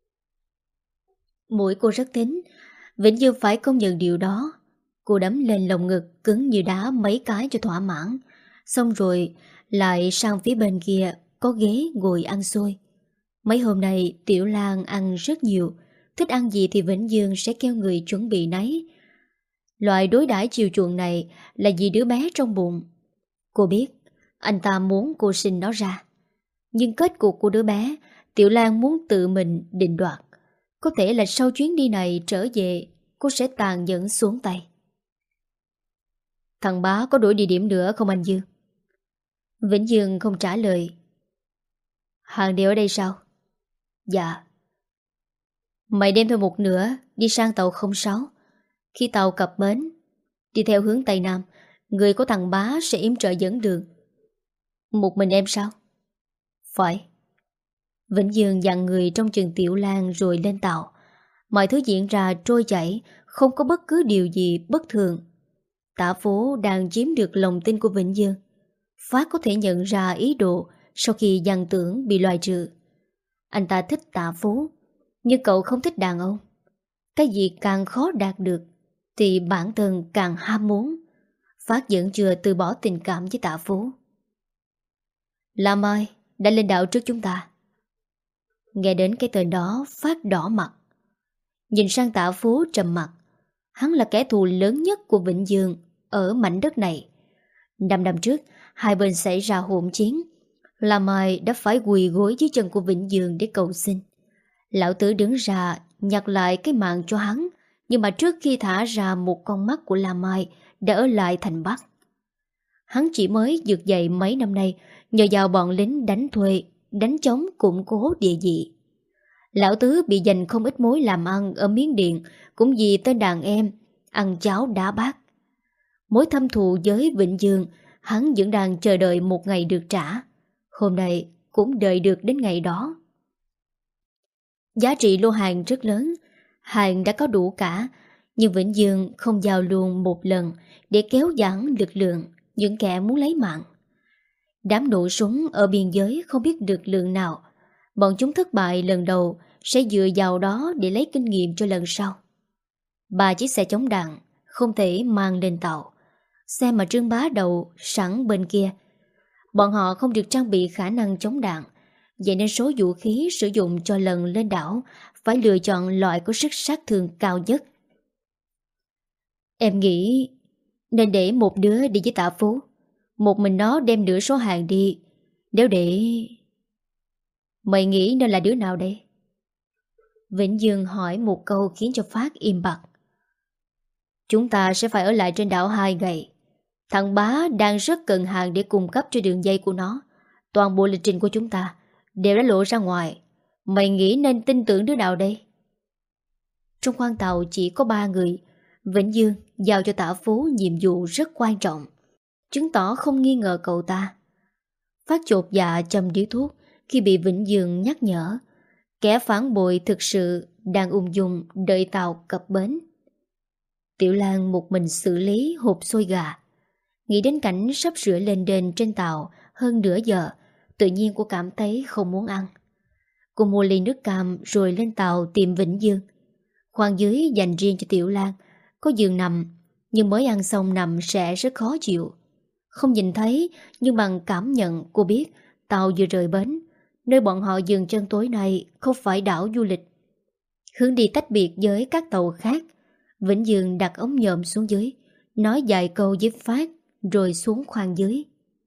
Mũi cô rất thính, Vĩnh Dương phải công nhận điều đó. Cô đấm lên lồng ngực cứng như đá mấy cái cho thỏa mãn. Xong rồi lại sang phía bên kia có ghế ngồi ăn xôi. Mấy hôm nay Tiểu Lan ăn rất nhiều, thích ăn gì thì Vĩnh Dương sẽ kêu người chuẩn bị nấy. Loại đối đãi chiều chuộng này là vì đứa bé trong bụng. Cô biết anh ta muốn cô sinh nó ra, nhưng kết cục của đứa bé Tiểu Lan muốn tự mình định đoạt. Có thể là sau chuyến đi này trở về cô sẽ tàn nhẫn xuống tay. Thằng Bá có đổi địa điểm nữa không anh Dương? Vĩnh Dương không trả lời. Hàng đều ở đây sao? Dạ. Mày đem theo một nửa đi sang tàu không sáu. Khi tàu cập bến, đi theo hướng Tây Nam, người của thằng Bá sẽ yểm trợ dẫn đường. Một mình em sao? Phải. Vĩnh Dương dặn người trong chừng Tiểu Lan rồi lên tàu. Mọi thứ diễn ra trôi chảy, không có bất cứ điều gì bất thường. Tả Phố đang chiếm được lòng tin của Vĩnh Dương. Phát có thể nhận ra ý đồ sau khi Giang Tưởng bị loại trừ. Anh ta thích Tả Phố, nhưng cậu không thích đàn ông. Cái gì càng khó đạt được thì bản thân càng ham muốn. Phát vẫn chưa từ bỏ tình cảm với Tả Phố. Lam Mai đã lên đảo trước chúng ta. Nghe đến cái tên đó, Phát đỏ mặt. Nhìn sang Tả Phố trầm mặt. Hắn là kẻ thù lớn nhất của Vĩnh Dương ở mảnh đất này. Năm năm trước, hai bên xảy ra hỗn chiến. Lam Mai đã phải quỳ gối dưới chân của Vĩnh Dương để cầu xin. Lão tử đứng ra nhặt lại cái mạng cho hắn, nhưng mà trước khi thả ra một con mắt của Lam Mai đã ở lại thành Bắc. Hắn chỉ mới vượt dậy mấy năm nay nhờ vào bọn lính đánh thuê, đánh chống củng cố địa vị. Lão tứ bị giành không ít mối làm ăn ở Miến Điện cũng vì tên đàn em ăn cháo đá bát. Mối thâm thù với Vĩnh Dương hắn vẫn đang chờ đợi một ngày được trả. Hôm nay cũng đợi được đến ngày đó. Giá trị lô hàng rất lớn, hàng đã có đủ cả, nhưng Vĩnh Dương không giao luôn một lần để kéo giảm lực lượng những kẻ muốn lấy mạng. Đám nổ súng ở biên giới không biết được lượng nào. Bọn chúng thất bại lần đầu sẽ dựa vào đó để lấy kinh nghiệm cho lần sau. Ba chiếc xe chống đạn không thể mang lên tàu. Xe mà Trương Bá đầu sẵn bên kia. Bọn họ không được trang bị khả năng chống đạn, vậy nên số vũ khí sử dụng cho lần lên đảo phải lựa chọn loại có sức sát thương cao nhất. Em nghĩ nên để một đứa đi với Tạ Phú, một mình nó đem nửa số hàng đi. Nếu để... Mày nghĩ nên là đứa nào đây? Vĩnh Dương hỏi một câu khiến cho Phát im bặt. Chúng ta sẽ phải ở lại trên đảo hai ngày. Thằng Bá đang rất cần hàng để cung cấp cho đường dây của nó. Toàn bộ lịch trình của chúng ta đều đã lộ ra ngoài. Mày nghĩ nên tin tưởng đứa nào đây? Trong khoang tàu chỉ có ba người. Vĩnh Dương giao cho Tả Phú nhiệm vụ rất quan trọng, chứng tỏ không nghi ngờ cậu ta. Phát chột dạ châm điếu thuốc khi bị Vĩnh Dương nhắc nhở. Kẻ phản bội thực sự đang ung dung đợi tàu cập bến. Tiểu Lan một mình xử lý hộp xôi gà. Nghĩ đến cảnh sắp sửa lên đền trên tàu hơn nửa giờ, tự nhiên cô cảm thấy không muốn ăn. Cô mua ly nước cam rồi lên tàu tìm Vĩnh Dương. Khoang dưới dành riêng cho Tiểu Lan, có giường nằm, nhưng mới ăn xong nằm sẽ rất khó chịu. Không nhìn thấy, nhưng bằng cảm nhận cô biết tàu vừa rời bến. Nơi bọn họ dừng chân tối nay không phải đảo du lịch. Hướng đi tách biệt với các tàu khác. Vĩnh Dương đặt ống nhòm xuống dưới, nói vài câu với Phát rồi xuống khoang dưới.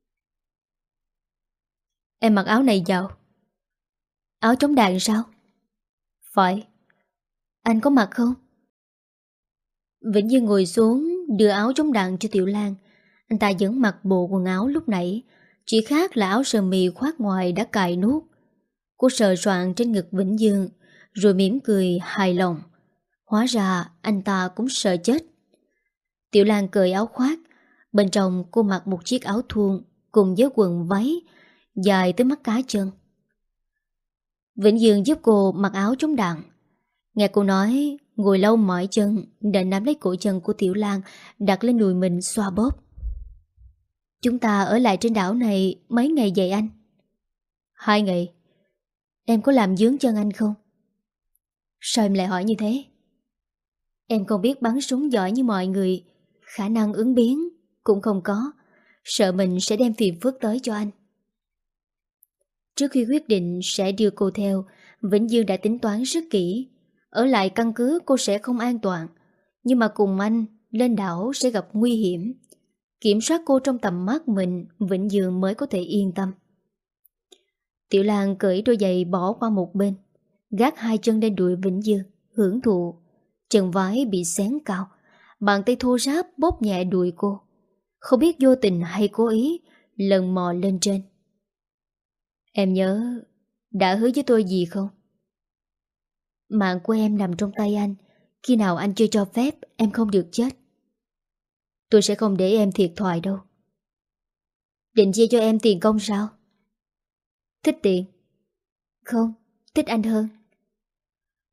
Em mặc áo này vào. Áo chống đạn sao? Phải. Anh có mặc không? Vĩnh Dương ngồi xuống đưa áo chống đạn cho Tiểu Lan. Anh ta vẫn mặc bộ quần áo lúc nãy, chỉ khác là áo sơ mi khoác ngoài đã cài nút. Cô sờ soạn trên ngực Vĩnh Dương rồi mỉm cười hài lòng. Hóa ra anh ta cũng sợ chết. Tiểu Lan cởi áo khoác. Bên trong cô mặc một chiếc áo thun cùng với quần váy dài tới mắt cá chân. Vĩnh Dương giúp cô mặc áo chống đạn. Nghe cô nói ngồi lâu mỏi chân, đã nắm lấy cổ chân của Tiểu Lan đặt lên đùi mình xoa bóp. Chúng ta ở lại trên đảo này mấy ngày vậy anh? Hai ngày. Em có làm dướng chân anh không? Sao em lại hỏi như thế? Em không biết bắn súng giỏi như mọi người, khả năng ứng biến cũng không có, sợ mình sẽ đem phiền phức tới cho anh. Trước khi quyết định sẽ đưa cô theo, Vĩnh Dương đã tính toán rất kỹ. Ở lại căn cứ cô sẽ không an toàn, nhưng mà cùng anh lên đảo sẽ gặp nguy hiểm. Kiểm soát cô trong tầm mắt mình, Vĩnh Dương mới có thể yên tâm. Tiểu Lan cởi đôi giày bỏ qua một bên, gác hai chân lên đùi Vĩnh Dương, hưởng thụ. Chân vái bị xén cao, bàn tay thô ráp bóp nhẹ đùi cô. Không biết vô tình hay cố ý, lần mò lên trên. Em nhớ đã hứa với tôi gì không? Mạng của em nằm trong tay anh. Khi nào anh chưa cho phép, em không được chết. Tôi sẽ không để em thiệt thòi đâu. Định chia cho em tiền công sao? Thích tiền? Không, thích anh hơn.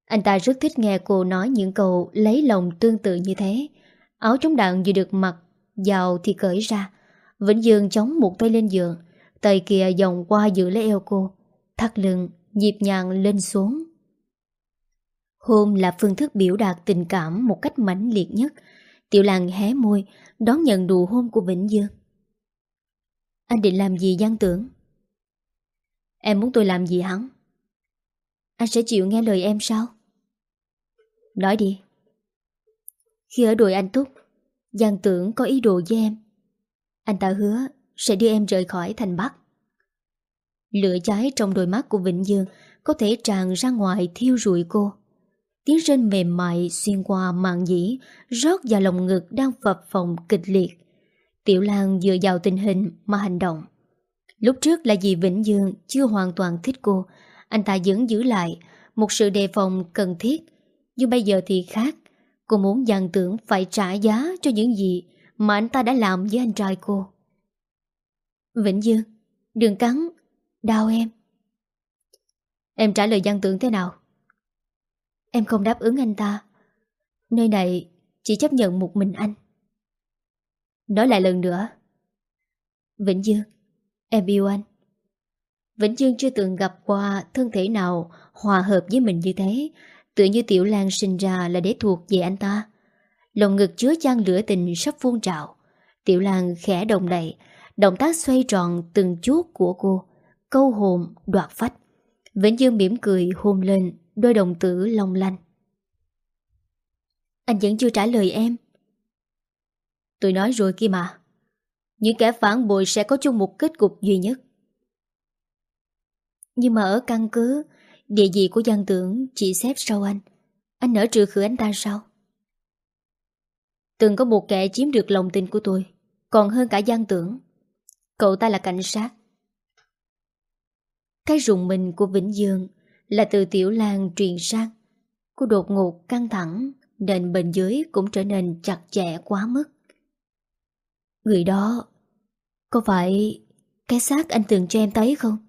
Anh ta rất thích nghe cô nói những câu lấy lòng tương tự như thế. Áo chống đạn vừa được mặc vào thì cởi ra. Vĩnh Dương chống một tay lên giường, tay kia vòng qua giữ lấy eo cô, thắt lưng nhịp nhàng lên xuống. Hôn là phương thức biểu đạt tình cảm một cách mãnh liệt nhất. Tiểu Lan hé môi đón nhận nụ hôn của Vĩnh Dương. Anh định làm gì Giang Tưởng? Em muốn tôi làm gì hắn? Anh sẽ chịu nghe lời em sao? Nói đi. Khi ở đồi Anh Túc, Giang Tưởng có ý đồ với em. Anh ta hứa sẽ đưa em rời khỏi thành Bắc. Lửa cháy trong đôi mắt của Vĩnh Dương có thể tràn ra ngoài thiêu rụi cô. Tiếng rên mềm mại xuyên qua màn nhĩ rót vào lòng ngực đang phập phồng kịch liệt. Tiểu Lan dựa vào tình hình mà hành động. Lúc trước là vì Vĩnh Dương chưa hoàn toàn thích cô, anh ta vẫn giữ lại một sự đề phòng cần thiết. Nhưng bây giờ thì khác. Cô muốn Giang Tưởng phải trả giá cho những gì mà anh ta đã làm với anh trai cô. Vĩnh Dương, đừng cắn, đau em. Em trả lời Giang Tưởng thế nào? Em không đáp ứng anh ta. Nơi này chỉ chấp nhận một mình anh. Nói lại lần nữa. Vĩnh Dương, em yêu anh. Vĩnh Dương chưa từng gặp qua thân thể nào hòa hợp với mình như thế. Tự như Tiểu Lan sinh ra là để thuộc về anh ta. Lòng ngực chứa chan lửa tình sắp phun trào. Tiểu Lan khẽ động đậy, động tác xoay tròn từng chút của cô, câu hồn đoạt phách. Vĩnh Dương mỉm cười hôn lên đôi đồng tử long lanh. Anh vẫn chưa trả lời em. Tôi nói rồi kia mà. Những kẻ phản bội sẽ có chung một kết cục duy nhất. Nhưng mà ở căn cứ, địa vị của Giang Tưởng chỉ xếp sau anh. Anh nỡ trừ khử anh ta sao? Từng có một kẻ chiếm được lòng tin của tôi, còn hơn cả Giang Tưởng. Cậu ta là cảnh sát. Cái rùng mình của Vĩnh Dương là từ Tiểu Lan truyền sang. Cô đột ngột căng thẳng, nên bên dưới cũng trở nên chặt chẽ quá mức. Người đó có phải cái xác anh từng cho em thấy không?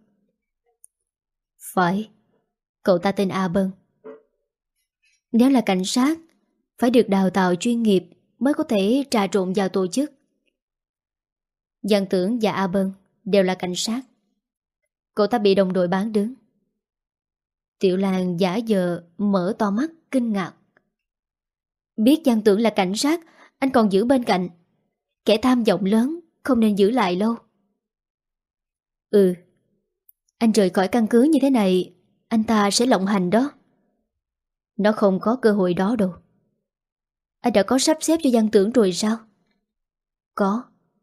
Phải. Cậu ta tên A Bân. Nếu là cảnh sát, phải được đào tạo chuyên nghiệp mới có thể trà trộn vào tổ chức. Giang Tưởng và A Bân đều là cảnh sát. Cậu ta bị đồng đội bán đứng. Tiểu Lan giả vờ mở to mắt kinh ngạc. Biết Giang Tưởng là cảnh sát, anh còn giữ bên cạnh. Kẻ tham vọng lớn không nên giữ lại lâu. Ừ. Anh rời khỏi căn cứ như thế này, anh ta sẽ lộng hành đó. Nó không có cơ hội đó đâu. Anh đã có sắp xếp cho Giang Tưởng rồi sao? Có.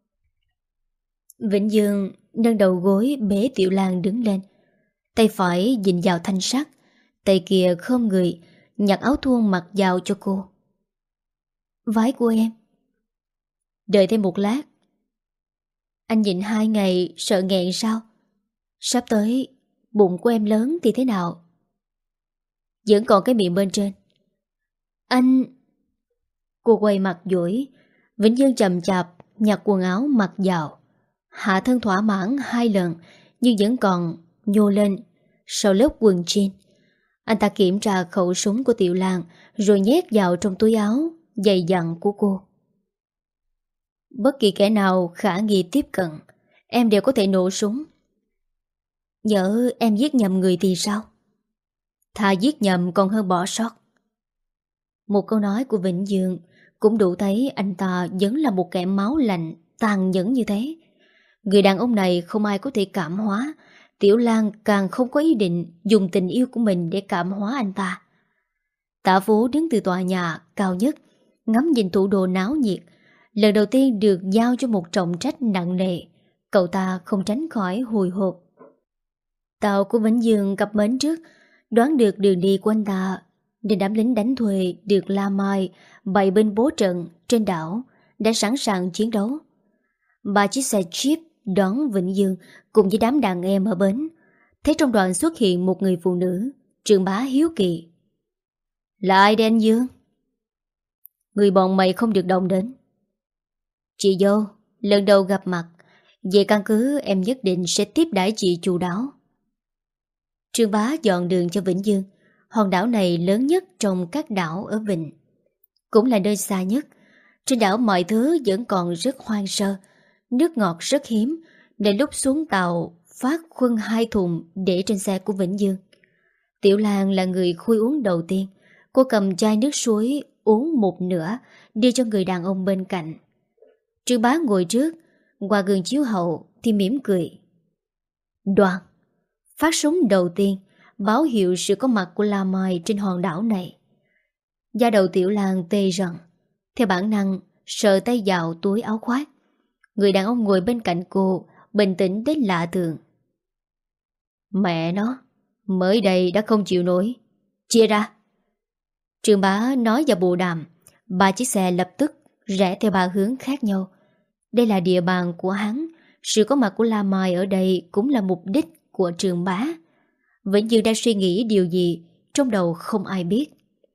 Vĩnh Dương nâng đầu gối bế Tiểu Lan đứng lên. Tay phải dịnh vào thanh sắt, tay kia khom người nhặt áo thun mặc vào cho cô. Váy của em. Đợi thêm một lát. Anh nhịn hai ngày sợ nghẹn sao? Sắp tới bụng của em lớn thì thế nào? Vẫn còn cái miệng bên trên. Anh... Cô quay mặt dỗi. Vĩnh Dương chậm chạp nhặt quần áo mặc vào, hạ thân thỏa mãn hai lần, nhưng vẫn còn nhô lên sau lớp quần jean. Anh ta kiểm tra khẩu súng của Tiểu Lan rồi nhét vào trong túi áo dày dặn của cô. Bất kỳ kẻ nào khả nghi tiếp cận, em đều có thể nổ súng. Nhỡ em giết nhầm người thì sao? Thà giết nhầm còn hơn bỏ sót. Một câu nói của Vĩnh Dương cũng đủ thấy anh ta vẫn là một kẻ máu lạnh, tàn nhẫn như thế. Người đàn ông này không ai có thể cảm hóa. Tiểu Lan càng không có ý định dùng tình yêu của mình để cảm hóa anh ta. Tạ Vũ đứng từ tòa nhà cao nhất, ngắm nhìn thủ đô náo nhiệt. Lần đầu tiên được giao cho một trọng trách nặng nề, cậu ta không tránh khỏi hồi hộp. Tàu của Vĩnh Dương cập bến trước, đoán được đường đi của anh ta, nên đám lính đánh thuê được La Mai bày bên bố trận trên đảo đã sẵn sàng chiến đấu. Ba chiếc xe Jeep đón Vĩnh Dương cùng với đám đàn em ở bến. Thấy trong đoàn xuất hiện một người phụ nữ, Trường Bá hiếu kỳ. Là ai đây anh Dương? Người bọn mày không được động đến. Chị dâu, lần đầu gặp mặt, về căn cứ em nhất định sẽ tiếp đãi chị chu đáo. Trương Bá dọn đường cho Vĩnh Dương, Hòn đảo này lớn nhất trong các đảo ở Vịnh, cũng là nơi xa nhất. Trên đảo mọi thứ vẫn còn rất hoang sơ, nước ngọt rất hiếm, nên lúc xuống tàu Phát khuân hai thùng để trên xe của Vĩnh Dương. Tiểu Lan là người khui uống đầu tiên. Cô cầm chai nước suối uống một nửa, đưa cho người đàn ông bên cạnh. Trương Bá ngồi trước, qua gương chiếu hậu thì mỉm cười. Đoàn, phát súng đầu tiên báo hiệu sự có mặt của La Mai trên hòn đảo này. Da đầu Tiểu Lan tê rần, theo bản năng sờ tay vào túi áo khoác. Người đàn ông ngồi bên cạnh cô bình tĩnh đến lạ thường. Mẹ nó, mới đây đã không chịu nổi, chia ra. Trương Bá nói vào bộ đàm. Ba chiếc xe lập tức rẽ theo ba hướng khác nhau. Đây là địa bàn của hắn. Sự có mặt của La Mai ở đây cũng là mục đích của Trương Bá. Vĩnh Dương đang suy nghĩ điều gì, trong đầu không ai biết.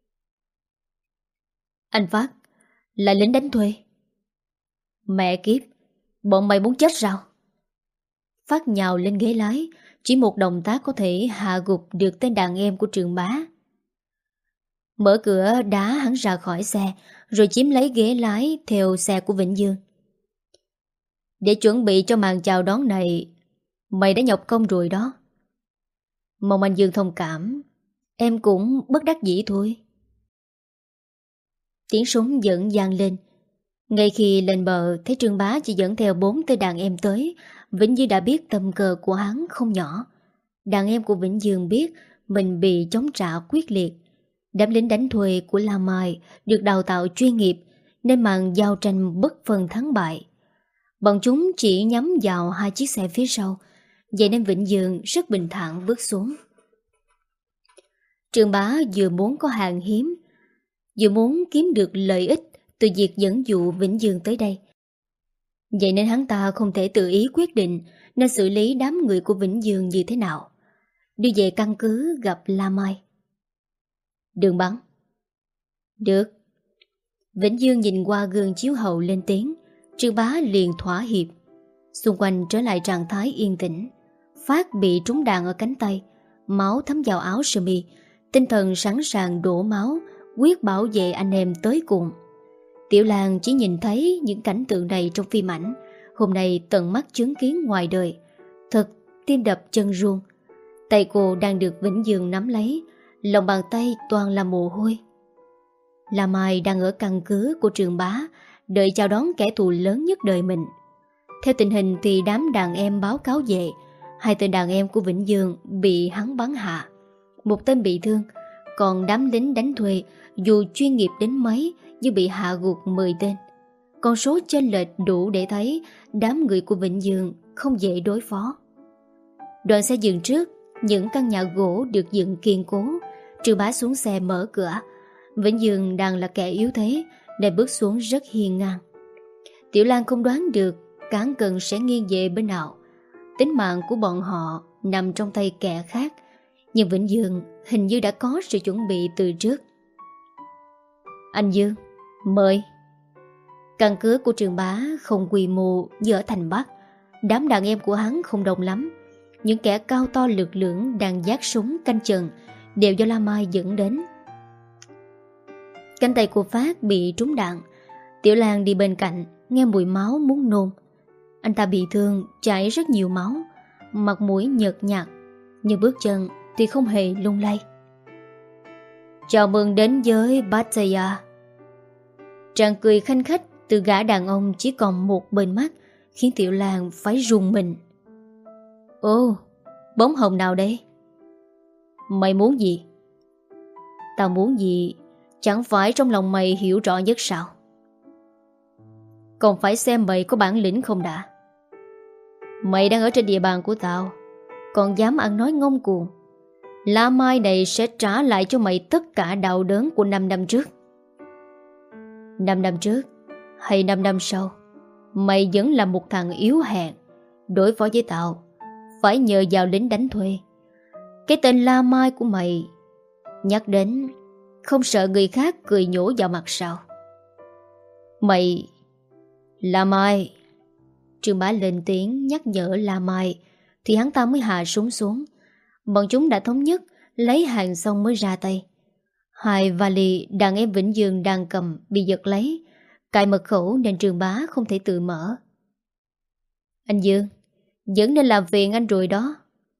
Anh Phát là lính đánh thuê. Mẹ kiếp, bọn mày muốn chết sao? Phát nhào lên ghế lái. Chỉ một động tác có thể hạ gục được tên đàn em của Trương Bá. Mở cửa đá hắn ra khỏi xe, rồi chiếm lấy ghế lái theo xe của Vĩnh Dương. Để chuẩn bị cho màn chào đón này, mày đã nhọc công rồi đó. Mong anh Dương thông cảm, em cũng bất đắc dĩ thôi. Tiếng súng vẫn vang lên. Ngay khi lên bờ thấy Trương Bá chỉ dẫn theo bốn tên đàn em tới, Vĩnh Dương đã biết tầm cờ của hắn không nhỏ. Đàn em của Vĩnh Dương biết mình bị chống trả quyết liệt. Đám lính đánh thuê của La Mai được đào tạo chuyên nghiệp, nên màn giao tranh bất phân thắng bại. Bọn chúng chỉ nhắm vào hai chiếc xe phía sau, vậy nên Vĩnh Dương rất bình thản bước xuống. Trương Bá vừa muốn có hàng hiếm, vừa muốn kiếm được lợi ích từ việc dẫn dụ Vĩnh Dương tới đây. Vậy nên hắn ta không thể tự ý quyết định nên xử lý đám người của Vĩnh Dương như thế nào. Đưa về căn cứ gặp La Mai. Đừng bắn. Được. Vĩnh Dương nhìn qua gương chiếu hậu lên tiếng. Trương Bá liền thỏa hiệp. Xung quanh trở lại trạng thái yên tĩnh. Phát bị trúng đạn ở cánh tay, máu thấm vào áo sơ mi, tinh thần sẵn sàng đổ máu, quyết bảo vệ anh em tới cùng. Tiểu Lan chỉ nhìn thấy những cảnh tượng này trong phim ảnh, hôm nay tận mắt chứng kiến ngoài đời. Thật tim đập chân run. Tay cô đang được Vĩnh Dương nắm lấy, lòng bàn tay toàn là mồ hôi. La Mai đang ở căn cứ của Trương Bá, đợi chào đón kẻ thù lớn nhất đời mình. Theo tình hình thì đám đàn em báo cáo về, hai tên đàn em của Vĩnh Dương bị hắn bắn hạ, một tên bị thương, còn đám lính đánh thuê dù chuyên nghiệp đến mấy nhưng bị hạ gục mười tên. Con số chênh lệch đủ để thấy đám người của Vĩnh Dương không dễ đối phó. Đoàn xe dừng trước những căn nhà gỗ được dựng kiên cố. Trương Bá xuống xe mở cửa. Vĩnh Dương đang là kẻ yếu thế nên bước xuống rất hiên ngang. Tiểu Lan không đoán được cán cân sẽ nghiêng về bên nào. Tính mạng của bọn họ nằm trong tay kẻ khác, nhưng Vĩnh Dương hình như đã có sự chuẩn bị từ trước. Anh Dương, mời. Căn cứ của Trương Bá không quy mô như ở thành Bắc. Đám đàn em của hắn không đông lắm. Những kẻ cao to lực lưỡng đang vác súng canh chừng đều do La Mai dẫn đến. Cánh tay của Phát bị trúng đạn. Tiểu Lan đi bên cạnh, nghe mùi máu muốn nôn. Anh ta bị thương, chảy rất nhiều máu, mặt mũi nhợt nhạt, nhưng bước chân thì không hề lung lay. Chào mừng đến với Pattaya. Tràng cười khanh khách từ gã đàn ông chỉ còn một bên mắt khiến Tiểu Lan phải rùng mình. Ồ, bóng hồng nào đây? Mày muốn gì? Tao muốn gì chẳng phải trong lòng mày hiểu rõ nhất sao? Còn phải xem mày có bản lĩnh không đã. Mày đang ở trên địa bàn của tao, còn dám ăn nói ngông cuồng. La Mai này sẽ trả lại cho mày tất cả đau đớn của năm năm trước. Năm năm trước hay năm năm sau, mày vẫn là một thằng yếu hèn. Đối phó với tao phải nhờ vào lính đánh thuê. Cái tên La Mai của mày nhắc đến không sợ người khác cười nhổ vào mặt sao? Mày... La Mai. Trương Bá lên tiếng nhắc nhở La Mai thì hắn ta mới hạ súng xuống. Bọn chúng đã thống nhất lấy hàng xong mới ra tay. Hai vali đàn em Vĩnh Dương đang cầm bị giật lấy, cài mật khẩu nên Trường Bá không thể tự mở. Anh Dương, vẫn nên làm phiền anh rồi đó.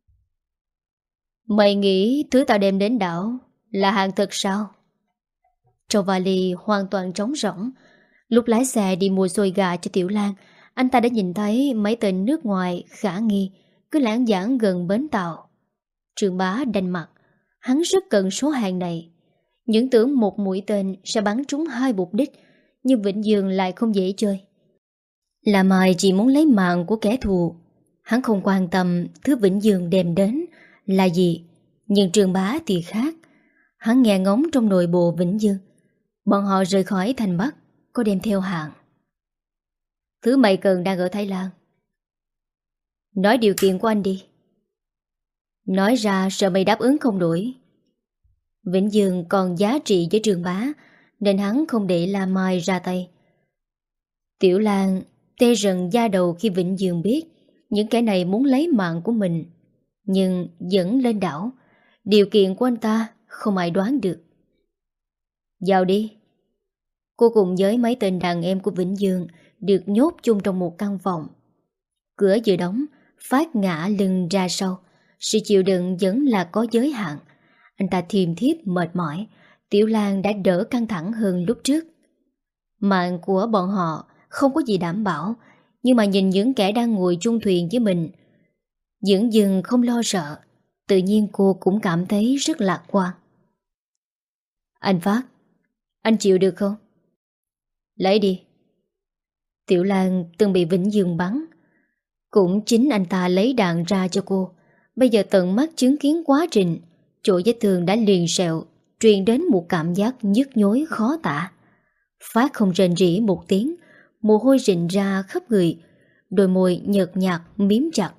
Mày nghĩ thứ tao đem đến đảo là hàng thật sao? Trong vali hoàn toàn trống rỗng. Lúc lái xe đi mua xôi gà cho Tiểu Lan, anh ta đã nhìn thấy mấy tên nước ngoài khả nghi cứ lãng giảng gần bến tàu. Trường Bá đanh mặt. Hắn rất cần số hàng này. Những tưởng một mũi tên sẽ bắn trúng hai mục đích, nhưng Vĩnh Dương lại không dễ chơi. Là Mai chỉ muốn lấy mạng của kẻ thù. Hắn không quan tâm thứ Vĩnh Dương đem đến là gì. Nhưng Trường Bá thì khác. Hắn nghe ngóng trong nội bộ Vĩnh Dương. Bọn họ rời khỏi thành Bắc, có đem theo hàng. Thứ mày cần đang ở Thái Lan. Nói điều kiện của anh đi. Nói ra sợ mày đáp ứng không nổi. Vĩnh Dương còn giá trị với Trường Bá, nên hắn không để La Mai ra tay. Tiểu Lan tê rần da đầu khi Vĩnh Dương biết những kẻ này muốn lấy mạng của mình, nhưng dẫn lên đảo. Điều kiện của anh ta không ai đoán được. Vào đi. Cô cùng với mấy tên đàn em của Vĩnh Dương được nhốt chung trong một căn phòng. Cửa vừa đóng, Phát ngã lưng ra sau. Sự chịu đựng vẫn là có giới hạn. Anh ta thiềm thiếp mệt mỏi. Tiểu Lan đã đỡ căng thẳng hơn lúc trước. Mạng của bọn họ không có gì đảm bảo, nhưng mà nhìn những kẻ đang ngồi chung thuyền với mình, dững dừng không lo sợ, tự nhiên cô cũng cảm thấy rất lạc quan. Anh Phát, anh chịu được không? Lấy đi. Tiểu Lan từng bị Vĩnh Dương bắn. Cũng chính anh ta lấy đạn ra cho cô. Bây giờ tận mắt chứng kiến quá trình, chỗ vết thương đã liền sẹo, truyền đến một cảm giác nhức nhối khó tả. Phát không rên rỉ một tiếng, mồ hôi rịn ra khắp người, đôi môi nhợt nhạt miếm chặt.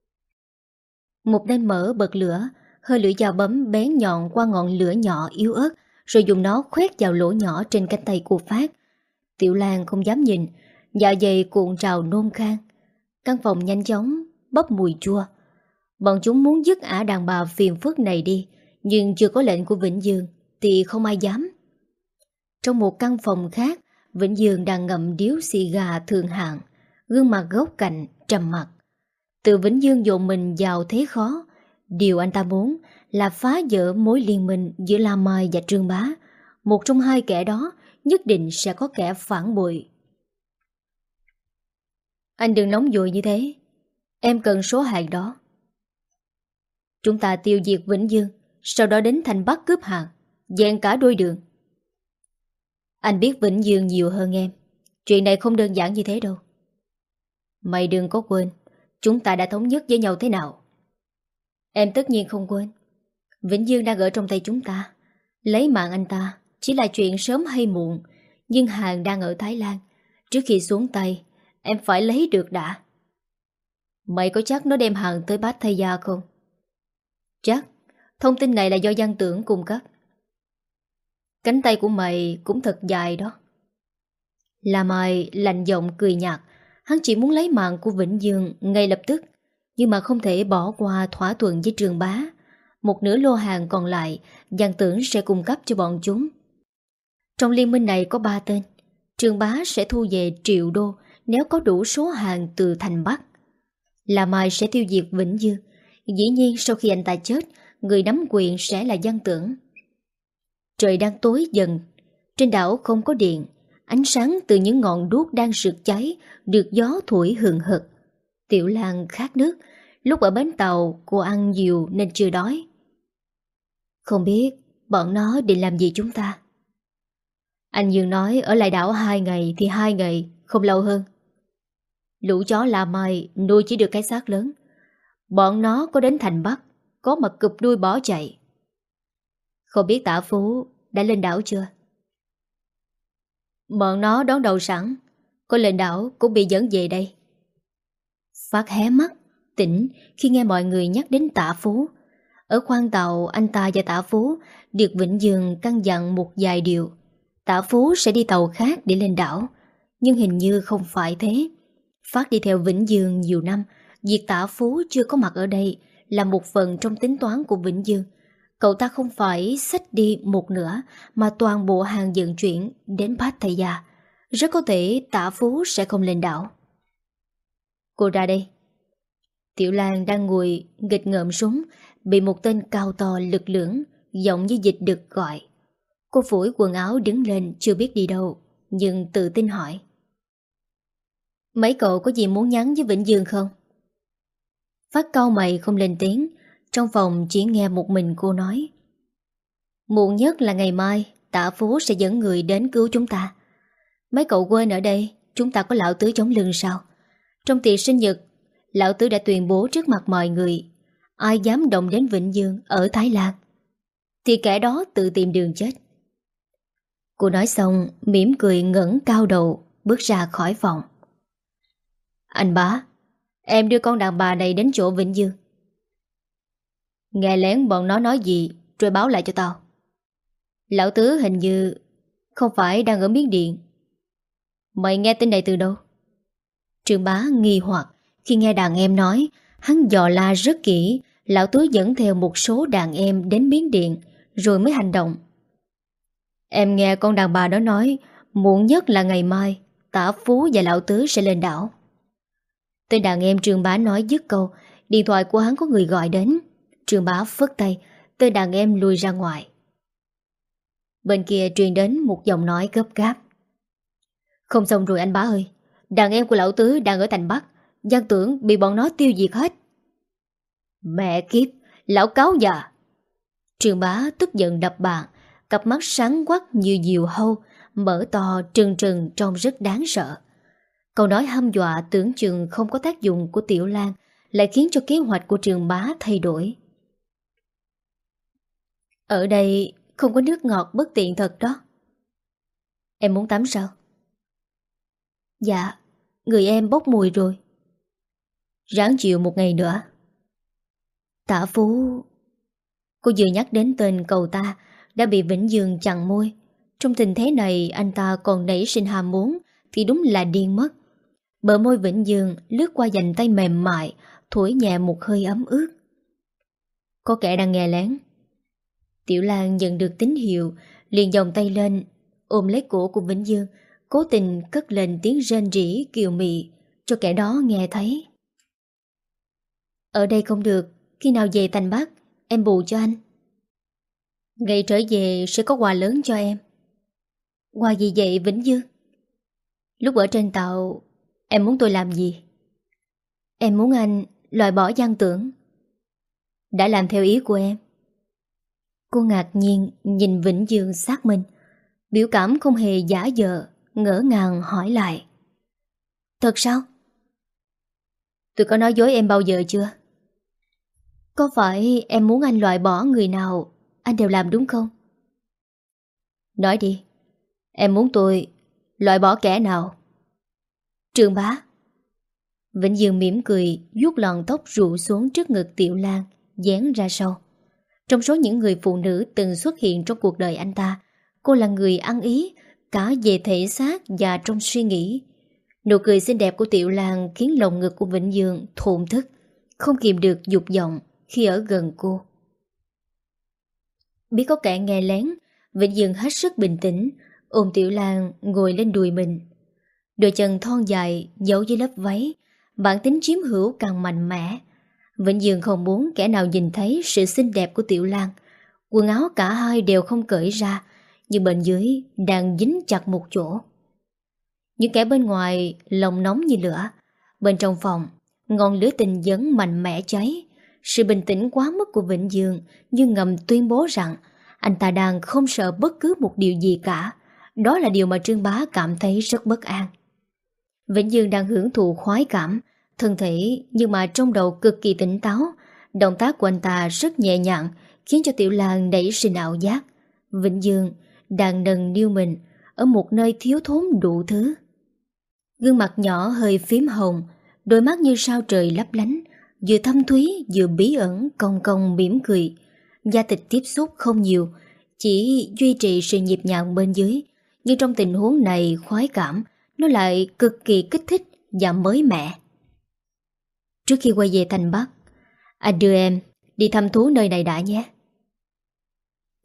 Một đêm mở bật lửa, hơi lưỡi dao bấm bén nhọn qua ngọn lửa nhỏ yếu ớt, rồi dùng nó khoét vào lỗ nhỏ trên cánh tay của Phát. Tiểu Lan không dám nhìn, dạ dày cuộn trào nôn khan. Căn phòng nhanh chóng bốc mùi chua. Bọn chúng muốn dứt ả đàn bà phiền phức này đi, nhưng chưa có lệnh của Vĩnh Dương thì không ai dám. Trong một căn phòng khác, Vĩnh Dương đang ngậm điếu xì gà thượng hạng, gương mặt góc cạnh trầm mặc. Từ Vĩnh Dương dồn mình vào thế khó. Điều anh ta muốn là phá vỡ mối liên minh giữa La Mai và Trương Bá. Một trong hai kẻ đó nhất định sẽ có kẻ phản bội. Anh đừng nóng vội như thế. Em cần số hàng đó. Chúng ta tiêu diệt Vĩnh Dương, sau đó đến thành Bắc cướp hàng, dàn cả đôi đường. Anh biết Vĩnh Dương nhiều hơn em. Chuyện này không đơn giản như thế đâu. Mày đừng có quên chúng ta đã thống nhất với nhau thế nào. Em tất nhiên không quên. Vĩnh Dương đang ở trong tay chúng ta. Lấy mạng anh ta chỉ là chuyện sớm hay muộn, nhưng hàng đang ở Thái Lan. Trước khi xuống tay, em phải lấy được đã. Mày có chắc nó đem hàng tới Pattaya không? Chắc. Thông tin này là do Văn Tưởng cung cấp. Cánh tay của mày cũng thật dài đó. La Mai lạnh giọng cười nhạt. Hắn chỉ muốn lấy mạng của Vĩnh Dương ngay lập tức, nhưng mà không thể bỏ qua thỏa thuận với Trường Bá. Một nửa lô hàng còn lại Văn Tưởng sẽ cung cấp cho bọn chúng. Trong liên minh này có ba tên. Trường Bá sẽ thu về triệu đô nếu có đủ số hàng từ thành Bắc. La Mai sẽ tiêu diệt Vĩnh Dương. Dĩ nhiên sau khi anh ta chết, người nắm quyền sẽ là Văn Tưởng. Trời đang tối dần. Trên đảo không có điện. Ánh sáng từ những ngọn đuốc đang rực cháy được gió thổi hừng hực. Tiểu Lan khát nước. Lúc ở bến tàu cô ăn nhiều nên chưa đói. Không biết bọn nó định làm gì chúng ta. Anh Dương nói ở lại đảo hai ngày thì hai ngày, không lâu hơn. Lũ chó La Mai nuôi chỉ được cái xác lớn. Bọn nó có đến thành Bắc, có mà cụp đuôi bỏ chạy. Không biết Tả Phú đã lên đảo chưa? Bọn nó đón đầu sẵn. Có lên đảo cũng bị dẫn về đây. Phát hé mắt tỉnh khi nghe mọi người nhắc đến Tả Phú. Ở khoang tàu, anh ta và Tả Phú được Vĩnh Dương căn dặn một vài điều. Tả Phú sẽ đi tàu khác để lên đảo, nhưng hình như không phải thế. Phát đi theo Vĩnh Dương nhiều năm, việc Tả Phú chưa có mặt ở đây là một phần trong tính toán của Vĩnh Dương. Cậu ta không phải xách đi một nửa mà toàn bộ hàng vận chuyển đến Pattaya. Rất có thể Tả Phú sẽ không lên đảo. Cô ra đây. Tiểu Lan đang ngồi nghịch ngợm súng, bị một tên cao to lực lưỡng, giọng như dịch đực gọi. Cô phủi quần áo đứng lên chưa biết đi đâu, nhưng tự tin hỏi. Mấy cậu có gì muốn nhắn với Vĩnh Dương không? Phát cau mày không lên tiếng. Trong phòng chỉ nghe một mình cô nói. Muộn nhất là ngày mai Tả Phú sẽ dẫn người đến cứu chúng ta. Mấy cậu quên ở đây chúng ta có lão tứ chống lưng sao? Trong tiệc sinh nhật, lão tứ đã tuyên bố trước mặt mọi người, ai dám động đến Vĩnh Dương ở Thái Lan thì kẻ đó tự tìm đường chết. Cô nói xong mỉm cười ngẩng cao đầu, bước ra khỏi phòng. Anh bá, em đưa con đàn bà này đến chỗ Vĩnh Dương. Nghe lén bọn nó nói gì rồi báo lại cho tao. Lão tứ hình như không phải đang ở Miến Điện. Mày nghe tin này từ đâu? Trương Bá nghi hoặc khi nghe đàn em nói. Hắn dò la rất kỹ. Lão tứ dẫn theo một số đàn em đến Miến Điện rồi mới hành động. Em nghe con đàn bà đó nói muộn nhất là ngày mai Tả Phú và lão tứ sẽ lên đảo. Tên đàn em Trương Bá nói dứt câu, điện thoại của hắn có người gọi đến. Trương Bá phất tay, tên đàn em lùi ra ngoài. Bên kia truyền đến một giọng nói gấp gáp. Không xong rồi anh Bá ơi, đàn em của lão tứ đang ở thành Bắc, Giang Tưởng bị bọn nó tiêu diệt hết. Mẹ kiếp, lão cáo già. Trương Bá tức giận đập bàn, cặp mắt sáng quắc như diều hâu, mở to trừng trừng trông rất đáng sợ. Câu nói hăm dọa tưởng chừng không có tác dụng của Tiểu Lan lại khiến cho kế hoạch của Trương Bá thay đổi. Ở đây không có nước ngọt bất tiện thật đó. Em muốn tắm sao? Dạ, người em bốc mùi rồi. Ráng chịu một ngày nữa. Tả Phú... Cô vừa nhắc đến tên cậu ta đã bị Vĩnh Dương chặn môi. Trong tình thế này anh ta còn nảy sinh ham muốn thì đúng là điên mất. Bờ môi Vĩnh Dương lướt qua dành tay mềm mại, thổi nhẹ một hơi ấm ướt. Có kẻ đang nghe lén. Tiểu Lan nhận được tín hiệu, liền vòng tay lên, ôm lấy cổ của Vĩnh Dương, cố tình cất lên tiếng rên rỉ kiều mị cho kẻ đó nghe thấy. Ở đây không được, khi nào về thành Bắc em bù cho anh. Ngày trở về sẽ có quà lớn cho em. Quà gì vậy Vĩnh Dương? Lúc ở trên tàu em muốn tôi làm gì? Em muốn anh loại bỏ Giang Tưởng. Đã làm theo ý của em. Cô ngạc nhiên nhìn Vĩnh Dương xác minh, biểu cảm không hề giả dờ, ngỡ ngàng hỏi lại. Thật sao? Tôi có nói dối em bao giờ chưa? Có phải em muốn anh loại bỏ người nào anh đều làm đúng không? Nói đi, em muốn tôi loại bỏ kẻ nào? Trương Bá. Vĩnh Dương mỉm cười, vuốt lọn tóc rụ xuống trước ngực Tiểu Lan, dán ra sau. Trong số những người phụ nữ từng xuất hiện trong cuộc đời anh ta, cô là người ăn ý, cả về thể xác và trong suy nghĩ. Nụ cười xinh đẹp của Tiểu Lan khiến lồng ngực của Vĩnh Dương thổn thức, không kìm được dục vọng khi ở gần cô. Biết có kẻ nghe lén, Vĩnh Dương hết sức bình tĩnh, ôm Tiểu Lan ngồi lên đùi mình. Đôi chân thon dài giấu dưới lớp váy, bản tính chiếm hữu càng mạnh mẽ. Vĩnh Dương không muốn kẻ nào nhìn thấy sự xinh đẹp của Tiểu Lan. Quần áo cả hai đều không cởi ra, nhưng bên dưới đang dính chặt một chỗ. Những kẻ bên ngoài lòng nóng như lửa, bên trong phòng ngọn lửa tình dấn mạnh mẽ cháy. Sự bình tĩnh quá mức của Vĩnh Dương như ngầm tuyên bố rằng anh ta đang không sợ bất cứ một điều gì cả. Đó là điều mà Trương Bá cảm thấy rất bất an. Vĩnh Dương đang hưởng thụ khoái cảm, thân thể nhưng mà trong đầu cực kỳ tỉnh táo. Động tác của anh ta rất nhẹ nhàng, khiến cho Tiểu Lan nảy sinh ảo giác Vĩnh Dương đang nâng niu mình ở một nơi thiếu thốn đủ thứ. Gương mặt nhỏ hơi phím hồng, đôi mắt như sao trời lấp lánh, vừa thâm thúy vừa bí ẩn, cong cong mỉm cười. Da thịt tiếp xúc không nhiều, chỉ duy trì sự nhịp nhàng bên dưới. Nhưng trong tình huống này khoái cảm nó lại cực kỳ kích thích và mới mẻ. Trước khi quay về thành Bắc, anh đưa em đi thăm thú nơi này đã nhé.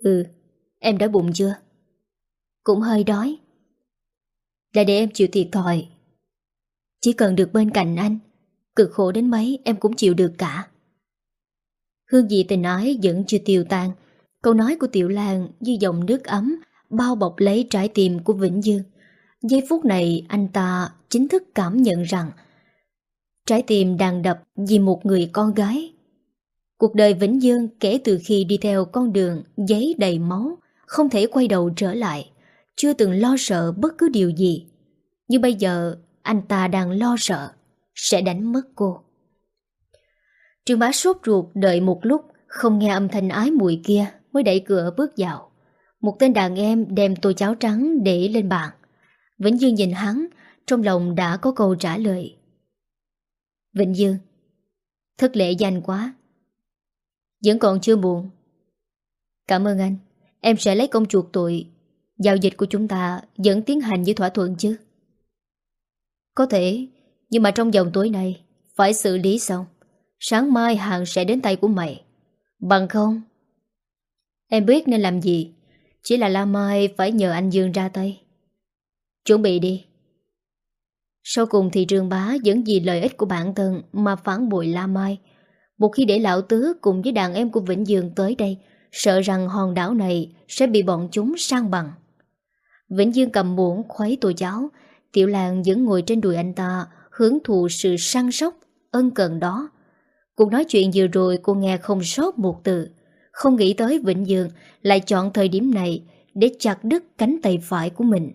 Ừ, em đói bụng chưa? Cũng hơi đói. Là để em chịu thiệt thòi. Chỉ cần được bên cạnh anh, cực khổ đến mấy em cũng chịu được cả. Hương vị tình ái vẫn chưa tiêu tan. Câu nói của Tiểu Lan như dòng nước ấm bao bọc lấy trái tim của Vĩnh Dương. Giây phút này anh ta chính thức cảm nhận rằng trái tim đang đập vì một người con gái. Cuộc đời Vĩnh Dương kể từ khi đi theo con đường giấy đầy máu, không thể quay đầu trở lại, chưa từng lo sợ bất cứ điều gì. Nhưng bây giờ anh ta đang lo sợ sẽ đánh mất cô. Trương Bá sốt ruột đợi một lúc, không nghe âm thanh ái muội kia mới đẩy cửa bước vào. Một tên đàn em đem tô cháo trắng để lên bàn. Vĩnh Dương nhìn hắn, trong lòng đã có câu trả lời. Vĩnh Dương, thất lễ danh quá. Vẫn còn chưa muộn. Cảm ơn anh. Em sẽ lấy công chuộc tội. Giao dịch của chúng ta vẫn tiến hành như thỏa thuận chứ? Có thể, nhưng mà trong vòng tối nay phải xử lý xong. Sáng mai hàng sẽ đến tay của mày. Bằng không, em biết nên làm gì. Chỉ là La Mai phải nhờ anh Dương ra tay. Chuẩn bị đi. Sau cùng thì Trương Bá vẫn vì lợi ích của bản thân mà phản bội La Mai. Một khi để lão tứ cùng với đàn em của Vĩnh Dương tới đây, sợ rằng hòn đảo này sẽ bị bọn chúng san bằng. Vĩnh Dương cầm muỗng khuấy tô cháo. Tiểu Lan vẫn ngồi trên đùi anh ta, hưởng thụ sự săn sóc ân cần đó. Cuộc nói chuyện vừa rồi cô nghe không sót một từ. Không nghĩ tới Vĩnh Dương lại chọn thời điểm này để chặt đứt cánh tay phải của mình.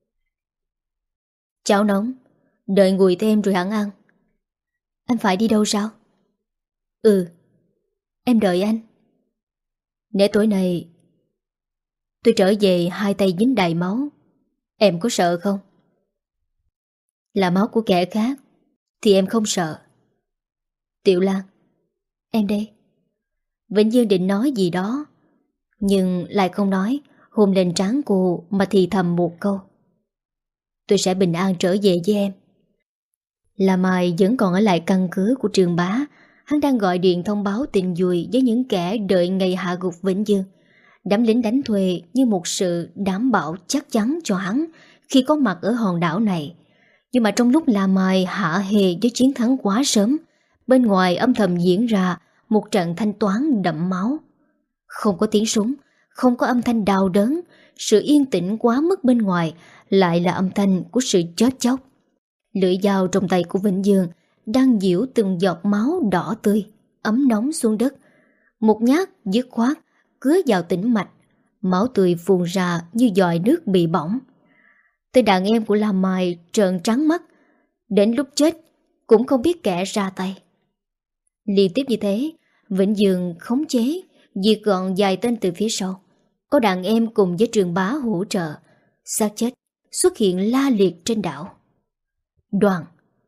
Cháo nóng, đợi nguội thêm rồi hẳn ăn. Anh phải đi đâu sao? Ừ, em đợi anh. Để tối nay tôi trở về hai tay dính đầy máu, em có sợ không? Là máu của kẻ khác thì em không sợ. Tiểu Lan, em đây. Vĩnh Dương định nói gì đó, nhưng lại không nói, hôn lên trán cô mà thì thầm một câu. Tôi sẽ bình an trở về với em. Là Mai vẫn còn ở lại căn cứ của Trường Bá. Hắn đang gọi điện thông báo tin vui với những kẻ đợi ngày hạ gục Vĩnh Dương. Đám lính đánh thuê như một sự đảm bảo chắc chắn cho hắn khi có mặt ở hòn đảo này. Nhưng mà trong lúc La Mai hạ hề với chiến thắng quá sớm, bên ngoài âm thầm diễn ra một trận thanh toán đẫm máu. Không có tiếng súng, không có âm thanh đau đớn, sự yên tĩnh quá mức bên ngoài lại là âm thanh của sự chết chóc. Lưỡi dao trong tay của Vĩnh Dương đang diễu từng giọt máu đỏ tươi, ấm nóng xuống đất. Một nhát dứt khoát, cứa vào tĩnh mạch, máu tươi phun ra như dòi nước bị bỏng. Tên đàn em của La Mai trợn trắng mắt, đến lúc chết cũng không biết kẻ ra tay. Liên tiếp như thế, Vĩnh Dương khống chế, diệt gọn vài tên từ phía sau. Có đàn em cùng với Trường Bá hỗ trợ, xác chết xuất hiện la liệt trên đảo. Đoàn.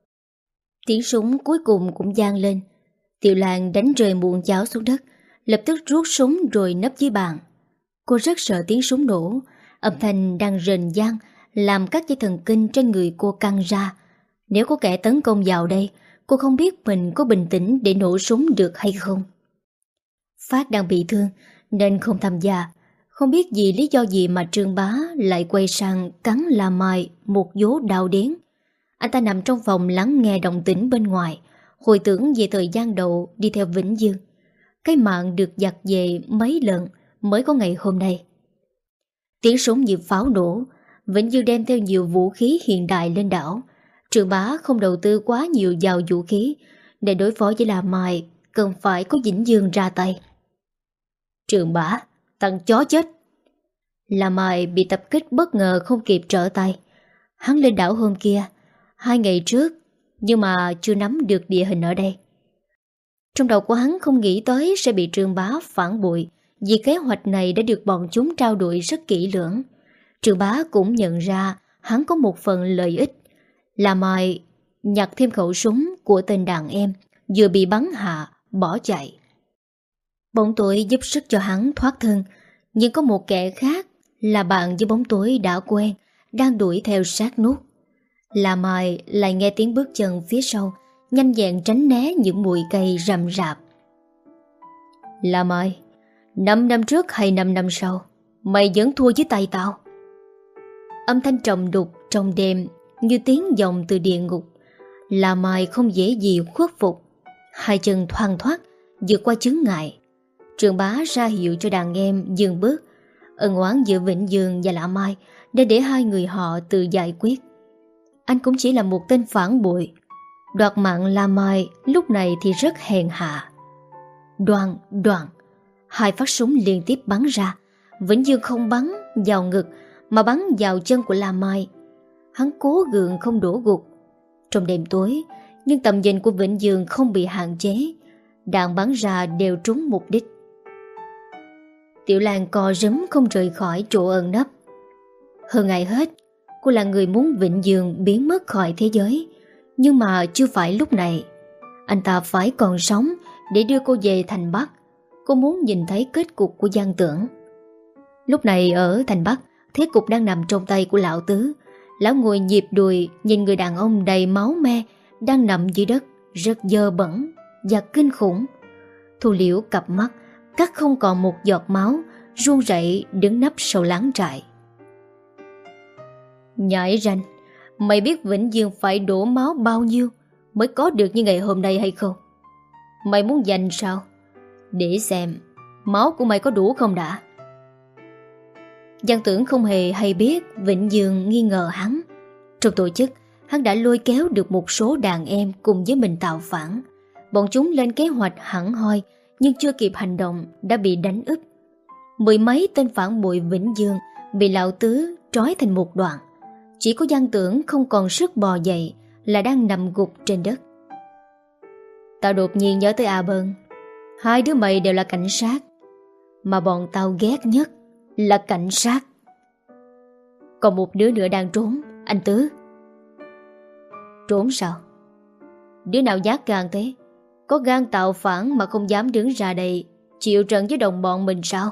Tiếng súng cuối cùng cũng vang lên. Tiểu Lan đánh rơi muỗng cháo xuống đất, lập tức rút súng rồi nấp dưới bàn. Cô rất sợ tiếng súng nổ, âm thanh đang rền vang làm các dây thần kinh trên người cô căng ra. Nếu có kẻ tấn công vào đây, cô không biết mình có bình tĩnh để nổ súng được hay không. Phát đang bị thương nên không tham gia. Không biết vì lý do gì mà Trương Bá lại quay sang cắn La Mai một vố đau đớn. Anh ta nằm trong phòng lắng nghe động tĩnh bên ngoài, hồi tưởng về thời gian đầu đi theo Vĩnh Dương. Cái mạng được giặt về mấy lần mới có ngày hôm nay. Tiếng súng như pháo nổ. Vĩnh Dương đem theo nhiều vũ khí hiện đại lên đảo. Trường Bá không đầu tư quá nhiều vào vũ khí. Để đối phó với La Mai cần phải có Vĩnh Dương ra tay. Trường Bá, thằng chó chết. La Mai bị tập kích bất ngờ không kịp trở tay. Hắn lên đảo hôm kia, hai ngày trước, nhưng mà chưa nắm được địa hình ở đây. Trong đầu của hắn không nghĩ tới sẽ bị Trường Bá phản bội, vì kế hoạch này đã được bọn chúng trao đổi rất kỹ lưỡng. Trường Bá cũng nhận ra hắn có một phần lợi ích. La Mai nhặt thêm khẩu súng của tên đàn em vừa bị bắn hạ, bỏ chạy. Bóng tối giúp sức cho hắn thoát thân, nhưng có một kẻ khác là bạn với bóng tối đã quen đang đuổi theo sát nút. La Mai lại nghe tiếng bước chân phía sau, nhanh nhẹn tránh né những bụi cây rậm rạp. La Mai, Năm năm trước hay năm năm sau, mày vẫn thua với tay tao. Âm thanh trầm đục trong đêm như tiếng vọng từ địa ngục. La Mai không dễ gì khuất phục. Hai chân thoăn thoắt vượt qua chướng ngại. Trường Bá ra hiệu cho đàn em dừng bước. Ân oán giữa Vĩnh Dương và La Mai để để hai người họ tự giải quyết. Anh cũng chỉ là một tên phản bội. Đoạt mạng La Mai lúc này thì rất hèn hạ. Đoan đoạn, hai phát súng liên tiếp bắn ra. Vĩnh Dương không bắn vào ngực mà bắn vào chân của La Mai. Hắn cố gượng không đổ gục. Trong đêm tối, nhưng tầm nhìn của Vĩnh Dương không bị hạn chế. Đạn bắn ra đều trúng mục đích. Tiểu Lan co rúm không rời khỏi chỗ ẩn nấp. Hơn ai hết, cô là người muốn Vĩnh Dương biến mất khỏi thế giới. Nhưng mà chưa phải lúc này. Anh ta phải còn sống để đưa cô về thành Bắc. Cô muốn nhìn thấy kết cục của Giang Tưởng. Lúc này ở thành Bắc, thế cục đang nằm trong tay của lão tứ. Lão ngồi nhịp đùi nhìn người đàn ông đầy máu me đang nằm dưới đất, rất dơ bẩn và kinh khủng. Thu Liễu cặp mắt cắt không còn một giọt máu, run rẩy đứng nấp sau láng trại. Nhãi ranh, mày biết Vĩnh Dương phải đổ máu bao nhiêu mới có được như ngày hôm nay hay không? Mày muốn giành sao? Để xem máu của mày có đủ không đã. Giang Tưởng không hề hay biết Vĩnh Dương nghi ngờ hắn. Trong tổ chức, hắn đã lôi kéo được một số đàn em cùng với mình tạo phản. Bọn chúng lên kế hoạch hẳn hoi, nhưng chưa kịp hành động đã bị đánh úp. Mười mấy tên phản bội Vĩnh Dương bị lão tứ trói thành một đoạn. Chỉ có Giang Tưởng không còn sức bò dậy, là đang nằm gục trên đất. Tao đột nhiên nhớ tới A Bân. Hai đứa mày đều là cảnh sát, mà bọn tao ghét nhất là cảnh sát. Còn một đứa nữa đang trốn. Anh Tứ. Trốn sao? Đứa nào dám gan thế? Có gan tạo phản mà không dám đứng ra đây chịu trận với đồng bọn mình sao?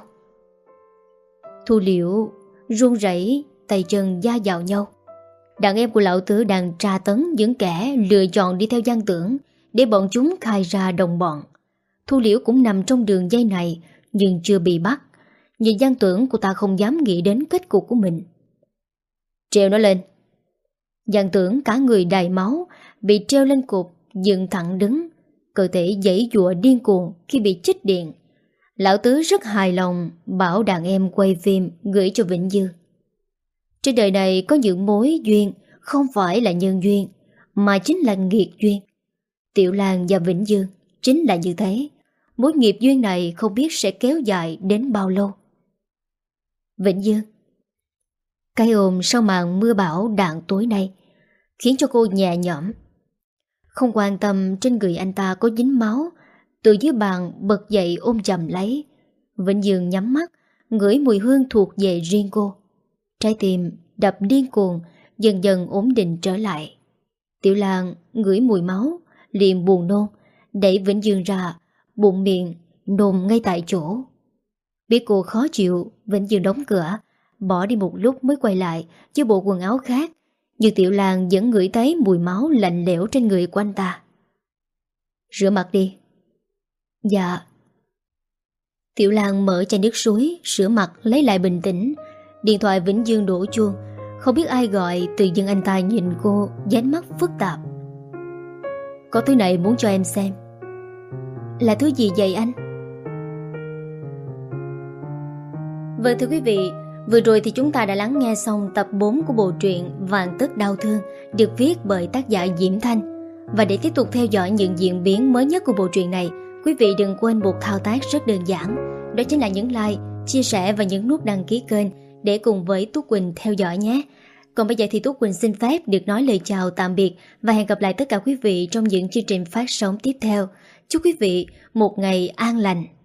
Thu Liễu run rẩy, tay chân da vào nhau. Đàn em của lão tứ đang tra tấn những kẻ lựa chọn đi theo Giang Tưởng để bọn chúng khai ra đồng bọn. Thu Liễu cũng nằm trong đường dây này nhưng chưa bị bắt. Nhìn Giang Tưởng, cô ta không dám nghĩ đến kết cục của mình. Treo nó lên. Giang Tưởng cả người đầy máu, bị treo lên cột, dựng thẳng đứng, cơ thể giãy giụa điên cuồng khi bị chích điện. Lão tứ rất hài lòng, bảo đàn em quay phim gửi cho Vĩnh Dương. Trên đời này có những mối duyên không phải là nhân duyên, mà chính là nghiệt duyên. Tiểu Lan và Vĩnh Dương chính là như thế. Mối nghiệp duyên này không biết sẽ kéo dài đến bao lâu. Vĩnh Dương. Cái ôm sau màn mưa bão đạn tối nay khiến cho cô nhẹ nhõm. Không quan tâm trên người anh ta có dính máu, từ dưới bàn bật dậy ôm chầm lấy. Vĩnh Dương nhắm mắt, ngửi mùi hương thuộc về riêng cô. Trái tim đập điên cuồng, dần dần ổn định trở lại. Tiểu Lan ngửi mùi máu, liền buồn nôn, đẩy Vĩnh Dương ra, bụng miệng nôn ngay tại chỗ. Biết cô khó chịu, Vĩnh Dương đóng cửa, bỏ đi một lúc mới quay lại với bộ quần áo khác. Nhưng Tiểu Lan vẫn ngửi thấy mùi máu lạnh lẽo trên người của anh ta. Rửa mặt đi. Dạ. Tiểu Lan mở chai nước suối, rửa mặt lấy lại bình tĩnh. Điện thoại Vĩnh Dương đổ chuông. Không biết ai gọi, tự dưng anh ta nhìn cô với ánh mắt phức tạp. Có thứ này muốn cho em xem. Là thứ gì vậy anh? Vâng thưa quý vị, vừa rồi thì chúng ta đã lắng nghe xong tập bốn của bộ truyện Vạn Tất Đau Thương, được viết bởi tác giả Diễm Thanh. Và để tiếp tục theo dõi những diễn biến mới nhất của bộ truyện này, quý vị đừng quên một thao tác rất đơn giản. Đó chính là nhấn like, chia sẻ và nhấn nút đăng ký kênh để cùng với Tú Quỳnh theo dõi nhé. Còn bây giờ thì Tú Quỳnh xin phép được nói lời chào tạm biệt và hẹn gặp lại tất cả quý vị trong những chương trình phát sóng tiếp theo. Chúc quý vị một ngày an lành.